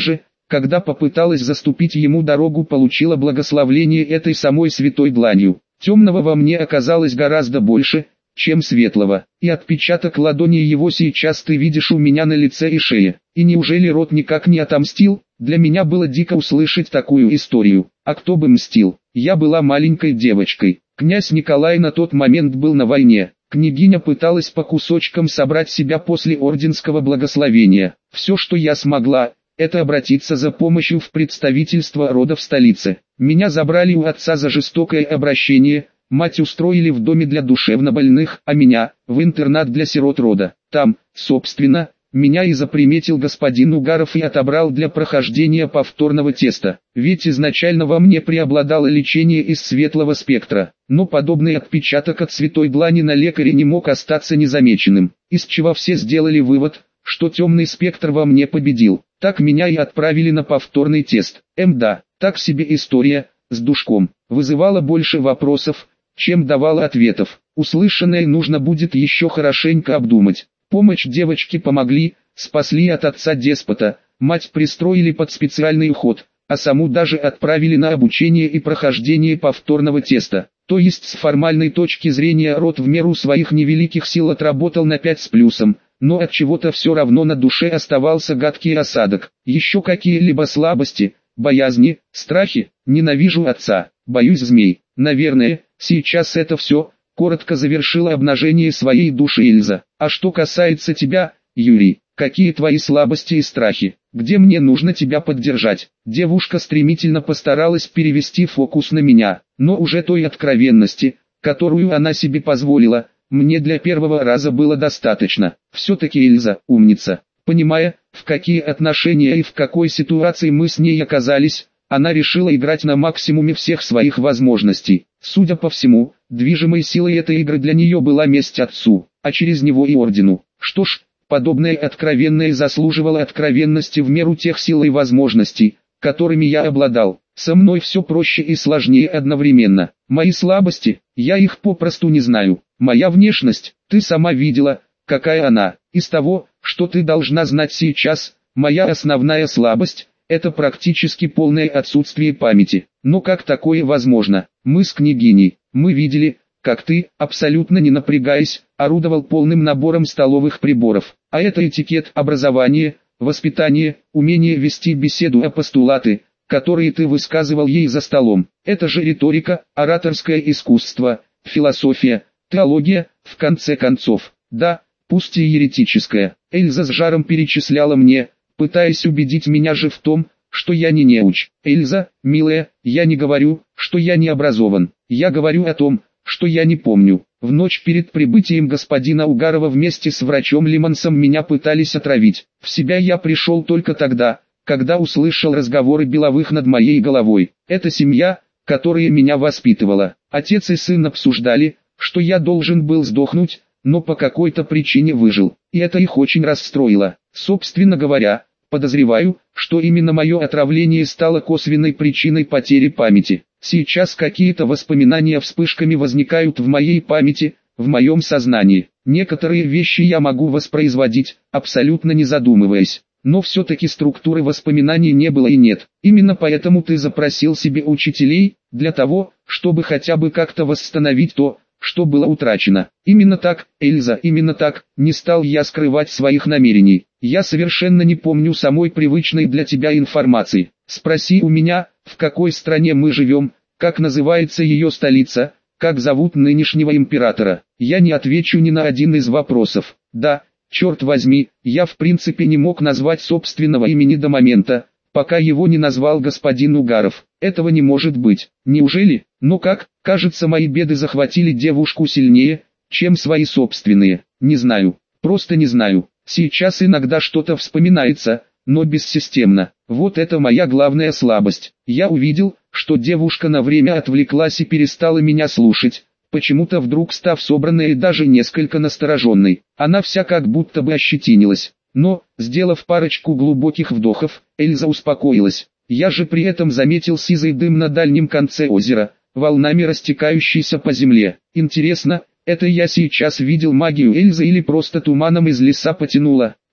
когда попыталась заступить ему дорогу, получила благословление этой самой святой дланью. Темного во мне оказалось гораздо больше, чем светлого, и отпечаток ладони его сейчас ты видишь у меня на лице и шее. И неужели род никак не отомстил? Для меня было дико услышать такую историю. А кто бы мстил? Я была маленькой девочкой. Князь Николай на тот момент был на войне. Княгиня пыталась по кусочкам собрать себя после орденского благословения. Все, что я смогла, это обратиться за помощью в представительство рода в столице. Меня забрали у отца за жестокое обращение, мать устроили в доме для душевнобольных, а меня – в интернат для сирот рода. Там, собственно, меня и заприметил господин Угаров и отобрал для прохождения повторного теста. Ведь изначально во мне преобладало лечение из светлого спектра, но подобный отпечаток от святой длани на лекаре не мог остаться незамеченным, из чего все сделали вывод, что темный спектр во мне победил. Так меня и отправили на повторный тест. Мда, так себе история, с душком, вызывала больше вопросов, чем давала ответов. Услышанное нужно будет еще хорошенько обдумать. Помощь девочке помогли, спасли от отца деспота, мать пристроили под специальный уход, а саму даже отправили на обучение и прохождение повторного теста. То есть с формальной точки зрения род в меру своих невеликих сил отработал на пять с плюсом, но от чего-то все равно на душе оставался гадкий осадок. Еще какие-либо слабости, боязни, страхи? Ненавижу отца, боюсь змей. Наверное, сейчас это все. Коротко завершила обнажение своей души Эльза. А что касается тебя, Юрий, какие твои слабости и страхи? Где мне нужно тебя поддержать? Девушка стремительно постаралась перевести фокус на меня, но уже той откровенности, которую она себе позволила, мне для первого раза было достаточно. Все-таки Эльза умница. Понимая, в какие отношения и в какой ситуации мы с ней оказались, она решила играть на максимуме всех своих возможностей. Судя по всему, движимой силой этой игры для нее была месть отцу, а через него и ордену. Что ж, подобное откровенное заслуживало откровенности в меру тех сил и возможностей, которыми я обладал. Со мной все проще и сложнее одновременно. Мои слабости, я их попросту не знаю. Моя внешность, ты сама видела, какая она. Из того, что ты должна знать сейчас, моя основная слабость – это практически полное отсутствие памяти. Но как такое возможно? Мы с княгиней, мы видели, как ты, абсолютно не напрягаясь, орудовал полным набором столовых приборов. А это этикет, образование, воспитание, умение вести беседу, а постулаты, которые ты высказывал ей за столом. Это же риторика, ораторское искусство, философия, теология, в конце концов. Да, пусть и еретическая. Эльза с жаром перечисляла мне, пытаясь убедить меня же в том, что я не неуч. Эльза, милая, я не говорю, что я не образован. Я говорю о том, что я не помню. В ночь перед прибытием господина Угарова вместе с врачом Лимонсом меня пытались отравить. В себя я пришел только тогда, когда услышал разговоры Беловых над моей головой. Это семья, которая меня воспитывала. Отец и сын обсуждали, что я должен был сдохнуть, но по какой-то причине выжил. И это их очень расстроило. Собственно говоря, подозреваю, что именно мое отравление стало косвенной причиной потери памяти. Сейчас какие-то воспоминания вспышками возникают в моей памяти, в моем сознании. Некоторые вещи я могу воспроизводить, абсолютно не задумываясь. Но все-таки структуры воспоминаний не было и нет. Именно поэтому ты запросил себе учителей, для того, чтобы хотя бы как-то восстановить то, что было утрачено. Именно так, Эльза, именно так, не стал я скрывать своих намерений. Я совершенно не помню самой привычной для тебя информации. Спроси у меня, в какой стране мы живем, как называется ее столица, как зовут нынешнего императора. Я не отвечу ни на один из вопросов. Да, черт возьми, я в принципе не мог назвать собственного имени до момента, пока его не назвал господин Угаров. Этого не может быть. Неужели? Но как? Кажется, мои беды захватили девушку сильнее, чем свои собственные. Не знаю. Просто не знаю. Сейчас иногда что-то вспоминается, но бессистемно. Вот это моя главная слабость. Я увидел, что девушка на время отвлеклась и перестала меня слушать, почему-то вдруг став собранной и даже несколько настороженной. Она вся как будто бы ощетинилась. Но, сделав парочку глубоких вдохов, Эльза успокоилась. Я же при этом заметил сизый дым на дальнем конце озера, волнами растекающийся по земле. Интересно, это я сейчас видел магию Эльзы или просто туманом из леса потянуло?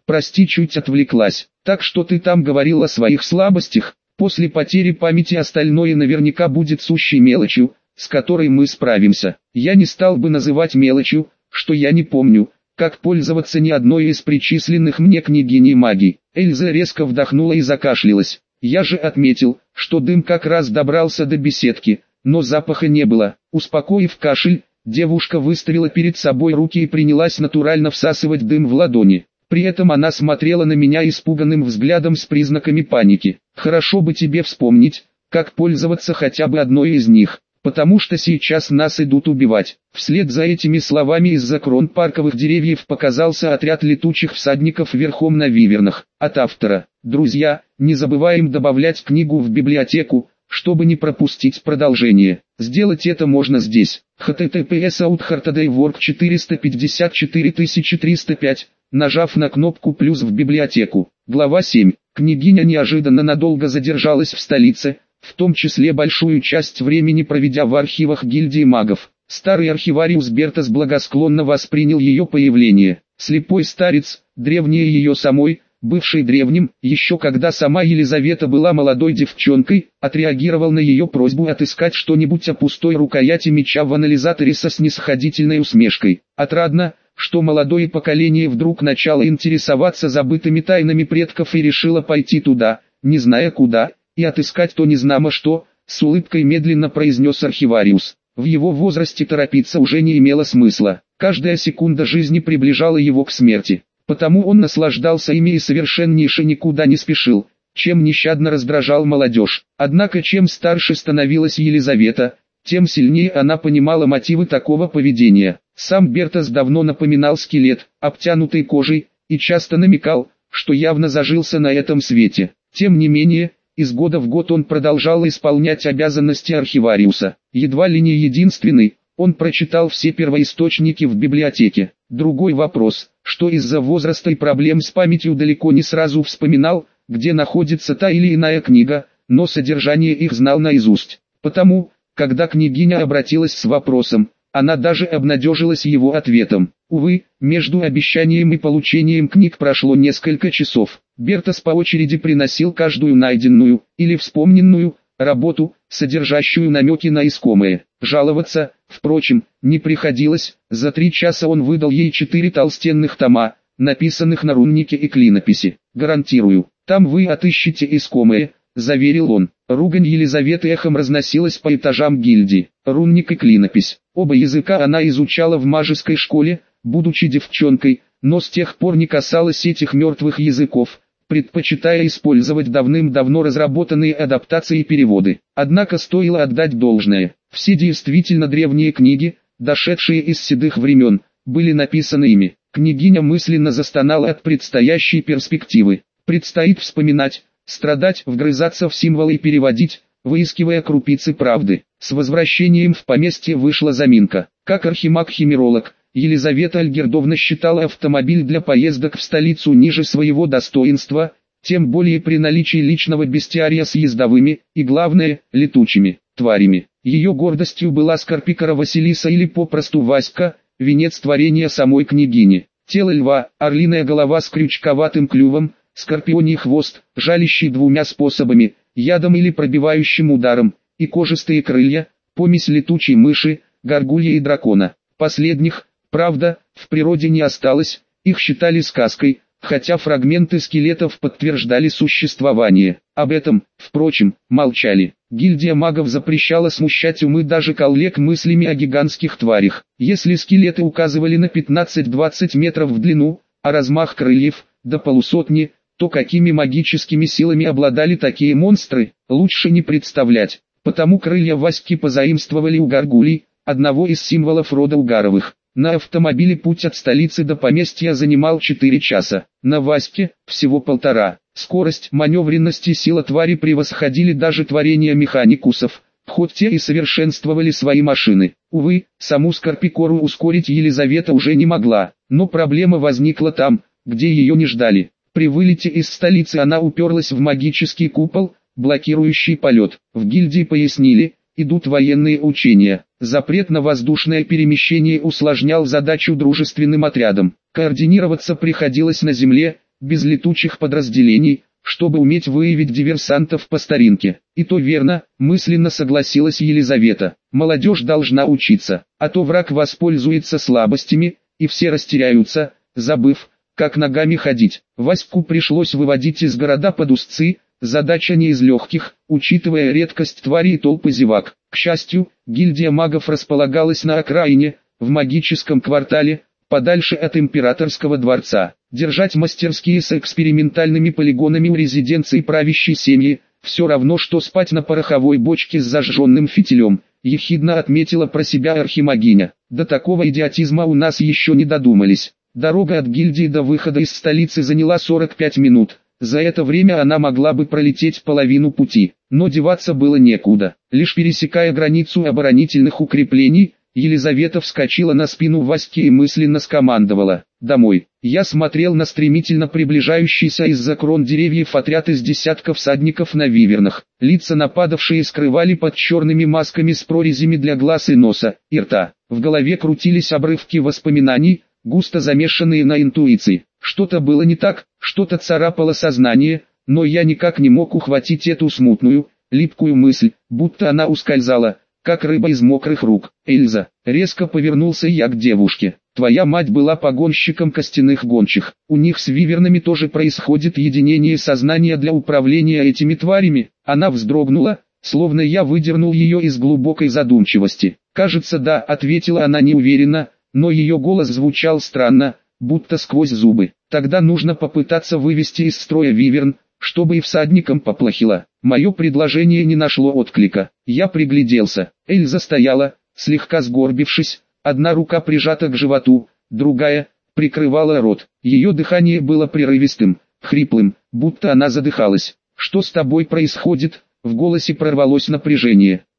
Прости, чуть отвлеклась. Так что ты там говорил о своих слабостях? После потери памяти остальное наверняка будет сущей мелочью, с которой мы справимся. Я не стал бы называть мелочью, что я не помню, как пользоваться ни одной из причисленных мне княгиней магий. Эльза резко вдохнула и закашлялась. Я же отметил, что дым как раз добрался до беседки, но запаха не было. Успокоив кашель, девушка выставила перед собой руки и принялась натурально всасывать дым в ладони. При этом она смотрела на меня испуганным взглядом с признаками паники. Хорошо бы тебе вспомнить, как пользоваться хотя бы одной из них, потому что сейчас нас идут убивать. Вслед за этими словами из-за крон парковых деревьев показался отряд летучих всадников верхом на вивернах. От автора. Друзья, не забываем добавлять книгу в библиотеку, чтобы не пропустить продолжение. Сделать это можно здесь. эйч ти ти пи эс аутхартадейворк четыреста пятьдесят четыре тысячи триста пять, нажав на кнопку «плюс» в библиотеку. Глава семь. Княгиня неожиданно надолго задержалась в столице, в том числе большую часть времени проведя в архивах гильдии магов. Старый архивариус Бертас благосклонно воспринял ее появление. Слепой старец, древнее ее самой, бывший древним, еще когда сама Елизавета была молодой девчонкой, отреагировал на ее просьбу отыскать что-нибудь о пустой рукояти меча в анализаторе со снисходительной усмешкой. Отрадно, что молодое поколение вдруг начало интересоваться забытыми тайнами предков и решило пойти туда, не зная куда, и отыскать то незнамо что, с улыбкой медленно произнес архивариус. В его возрасте торопиться уже не имело смысла, каждая секунда жизни приближала его к смерти. Потому он наслаждался ими и совершеннейше никуда не спешил, чем нещадно раздражал молодежь. Однако чем старше становилась Елизавета, тем сильнее она понимала мотивы такого поведения. Сам Бертас давно напоминал скелет, обтянутый кожей, и часто намекал, что явно зажился на этом свете. Тем не менее, из года в год он продолжал исполнять обязанности архивариуса. Едва ли не единственный, он прочитал все первоисточники в библиотеке. Другой вопрос, что из-за возраста и проблем с памятью далеко не сразу вспоминал, где находится та или иная книга, но содержание их знал наизусть. Потому, когда княгиня обратилась с вопросом, она даже обнадежилась его ответом. Увы, между обещанием и получением книг прошло несколько часов. Бертас по очереди приносил каждую найденную, или вспомненную, работу, содержащую намеки на искомое. Жаловаться, впрочем, не приходилось, за три часа он выдал ей четыре толстенных тома, написанных на руннике и клинописи. «Гарантирую, там вы отыщете искомое», — заверил он. Ругань Елизаветы эхом разносилась по этажам гильдии. Рунник и клинопись. Оба языка она изучала в мажеской школе, будучи девчонкой, но с тех пор не касалась этих мертвых языков, предпочитая использовать давным-давно разработанные адаптации и переводы. Однако стоило отдать должное. Все действительно древние книги, дошедшие из седых времен, были написаны ими. Княгиня мысленно застонала от предстоящей перспективы. Предстоит вспоминать, страдать, вгрызаться в символы и переводить, выискивая крупицы правды. С возвращением в поместье вышла заминка. Как архимаг-химеролог, Елизавета Альгердовна считала автомобиль для поездок в столицу ниже своего достоинства, тем более при наличии личного бестиария с ездовыми, и главное, летучими, тварями. Ее гордостью была Скорпикара Василиса или попросту Васька, венец творения самой княгини. Тело льва, орлиная голова с крючковатым клювом, скорпионий хвост, жалящий двумя способами, ядом или пробивающим ударом, и кожистые крылья, помесь летучей мыши, горгулья и дракона. Последних, правда, в природе не осталось, их считали сказкой, хотя фрагменты скелетов подтверждали существование. Об этом, впрочем, молчали. Гильдия магов запрещала смущать умы даже коллег мыслями о гигантских тварях. Если скелеты указывали на пятнадцать-двадцать метров в длину, а размах крыльев – до полусотни, то какими магическими силами обладали такие монстры, лучше не представлять. Потому крылья Васьки позаимствовали у горгулей, одного из символов рода Угаровых. На автомобиле путь от столицы до поместья занимал четыре часа, на Ваське – всего полтора. Скорость, маневренность и сила твари превосходили даже творения механикусов, хоть те и совершенствовали свои машины. Увы, саму Скорпикору ускорить Елизавета уже не могла, но проблема возникла там, где ее не ждали. При вылете из столицы она уперлась в магический купол, блокирующий полет. В гильдии пояснили, идут военные учения. Запрет на воздушное перемещение усложнял задачу дружественным отрядам. Координироваться приходилось на земле, без летучих подразделений, чтобы уметь выявить диверсантов по старинке. И то верно, мысленно согласилась Елизавета. Молодежь должна учиться, а то враг воспользуется слабостями, и все растеряются, забыв, как ногами ходить. Ваську пришлось выводить из города под узцы, задача не из легких, учитывая редкость твари и толпы зевак. К счастью, гильдия магов располагалась на окраине, в магическом квартале, подальше от императорского дворца. Держать мастерские с экспериментальными полигонами у резиденции правящей семьи, все равно что спать на пороховой бочке с зажженным фитилем, ехидно отметила про себя архимагиня. До такого идиотизма у нас еще не додумались. Дорога от гильдии до выхода из столицы заняла сорок пять минут. За это время она могла бы пролететь половину пути, но деваться было некуда. Лишь пересекая границу оборонительных укреплений, Елизавета вскочила на спину Васьки и мысленно скомандовала: «Домой». Я смотрел на стремительно приближающийся из-за крон деревьев отряд из десятков всадников на вивернах. Лица нападавшие скрывали под черными масками с прорезями для глаз и носа, и рта. В голове крутились обрывки воспоминаний, густо замешанные на интуиции. Что-то было не так, что-то царапало сознание, но я никак не мог ухватить эту смутную, липкую мысль, будто она ускользала, как рыба из мокрых рук. «Эльза», резко повернулся я к девушке, «твоя мать была погонщиком костяных гончих. У них с вивернами тоже происходит единение сознания для управления этими тварями». Она вздрогнула, словно я выдернул ее из глубокой задумчивости. «Кажется, да», ответила она неуверенно, но ее голос звучал странно, будто сквозь зубы. «Тогда нужно попытаться вывести из строя виверн, чтобы и всадникам поплохело». Мое предложение не нашло отклика. Я пригляделся. Эльза стояла, слегка сгорбившись, одна рука прижата к животу, другая прикрывала рот. Ее дыхание было прерывистым, хриплым, будто она задыхалась. «Что с тобой происходит?» В голосе прорвалось напряжение.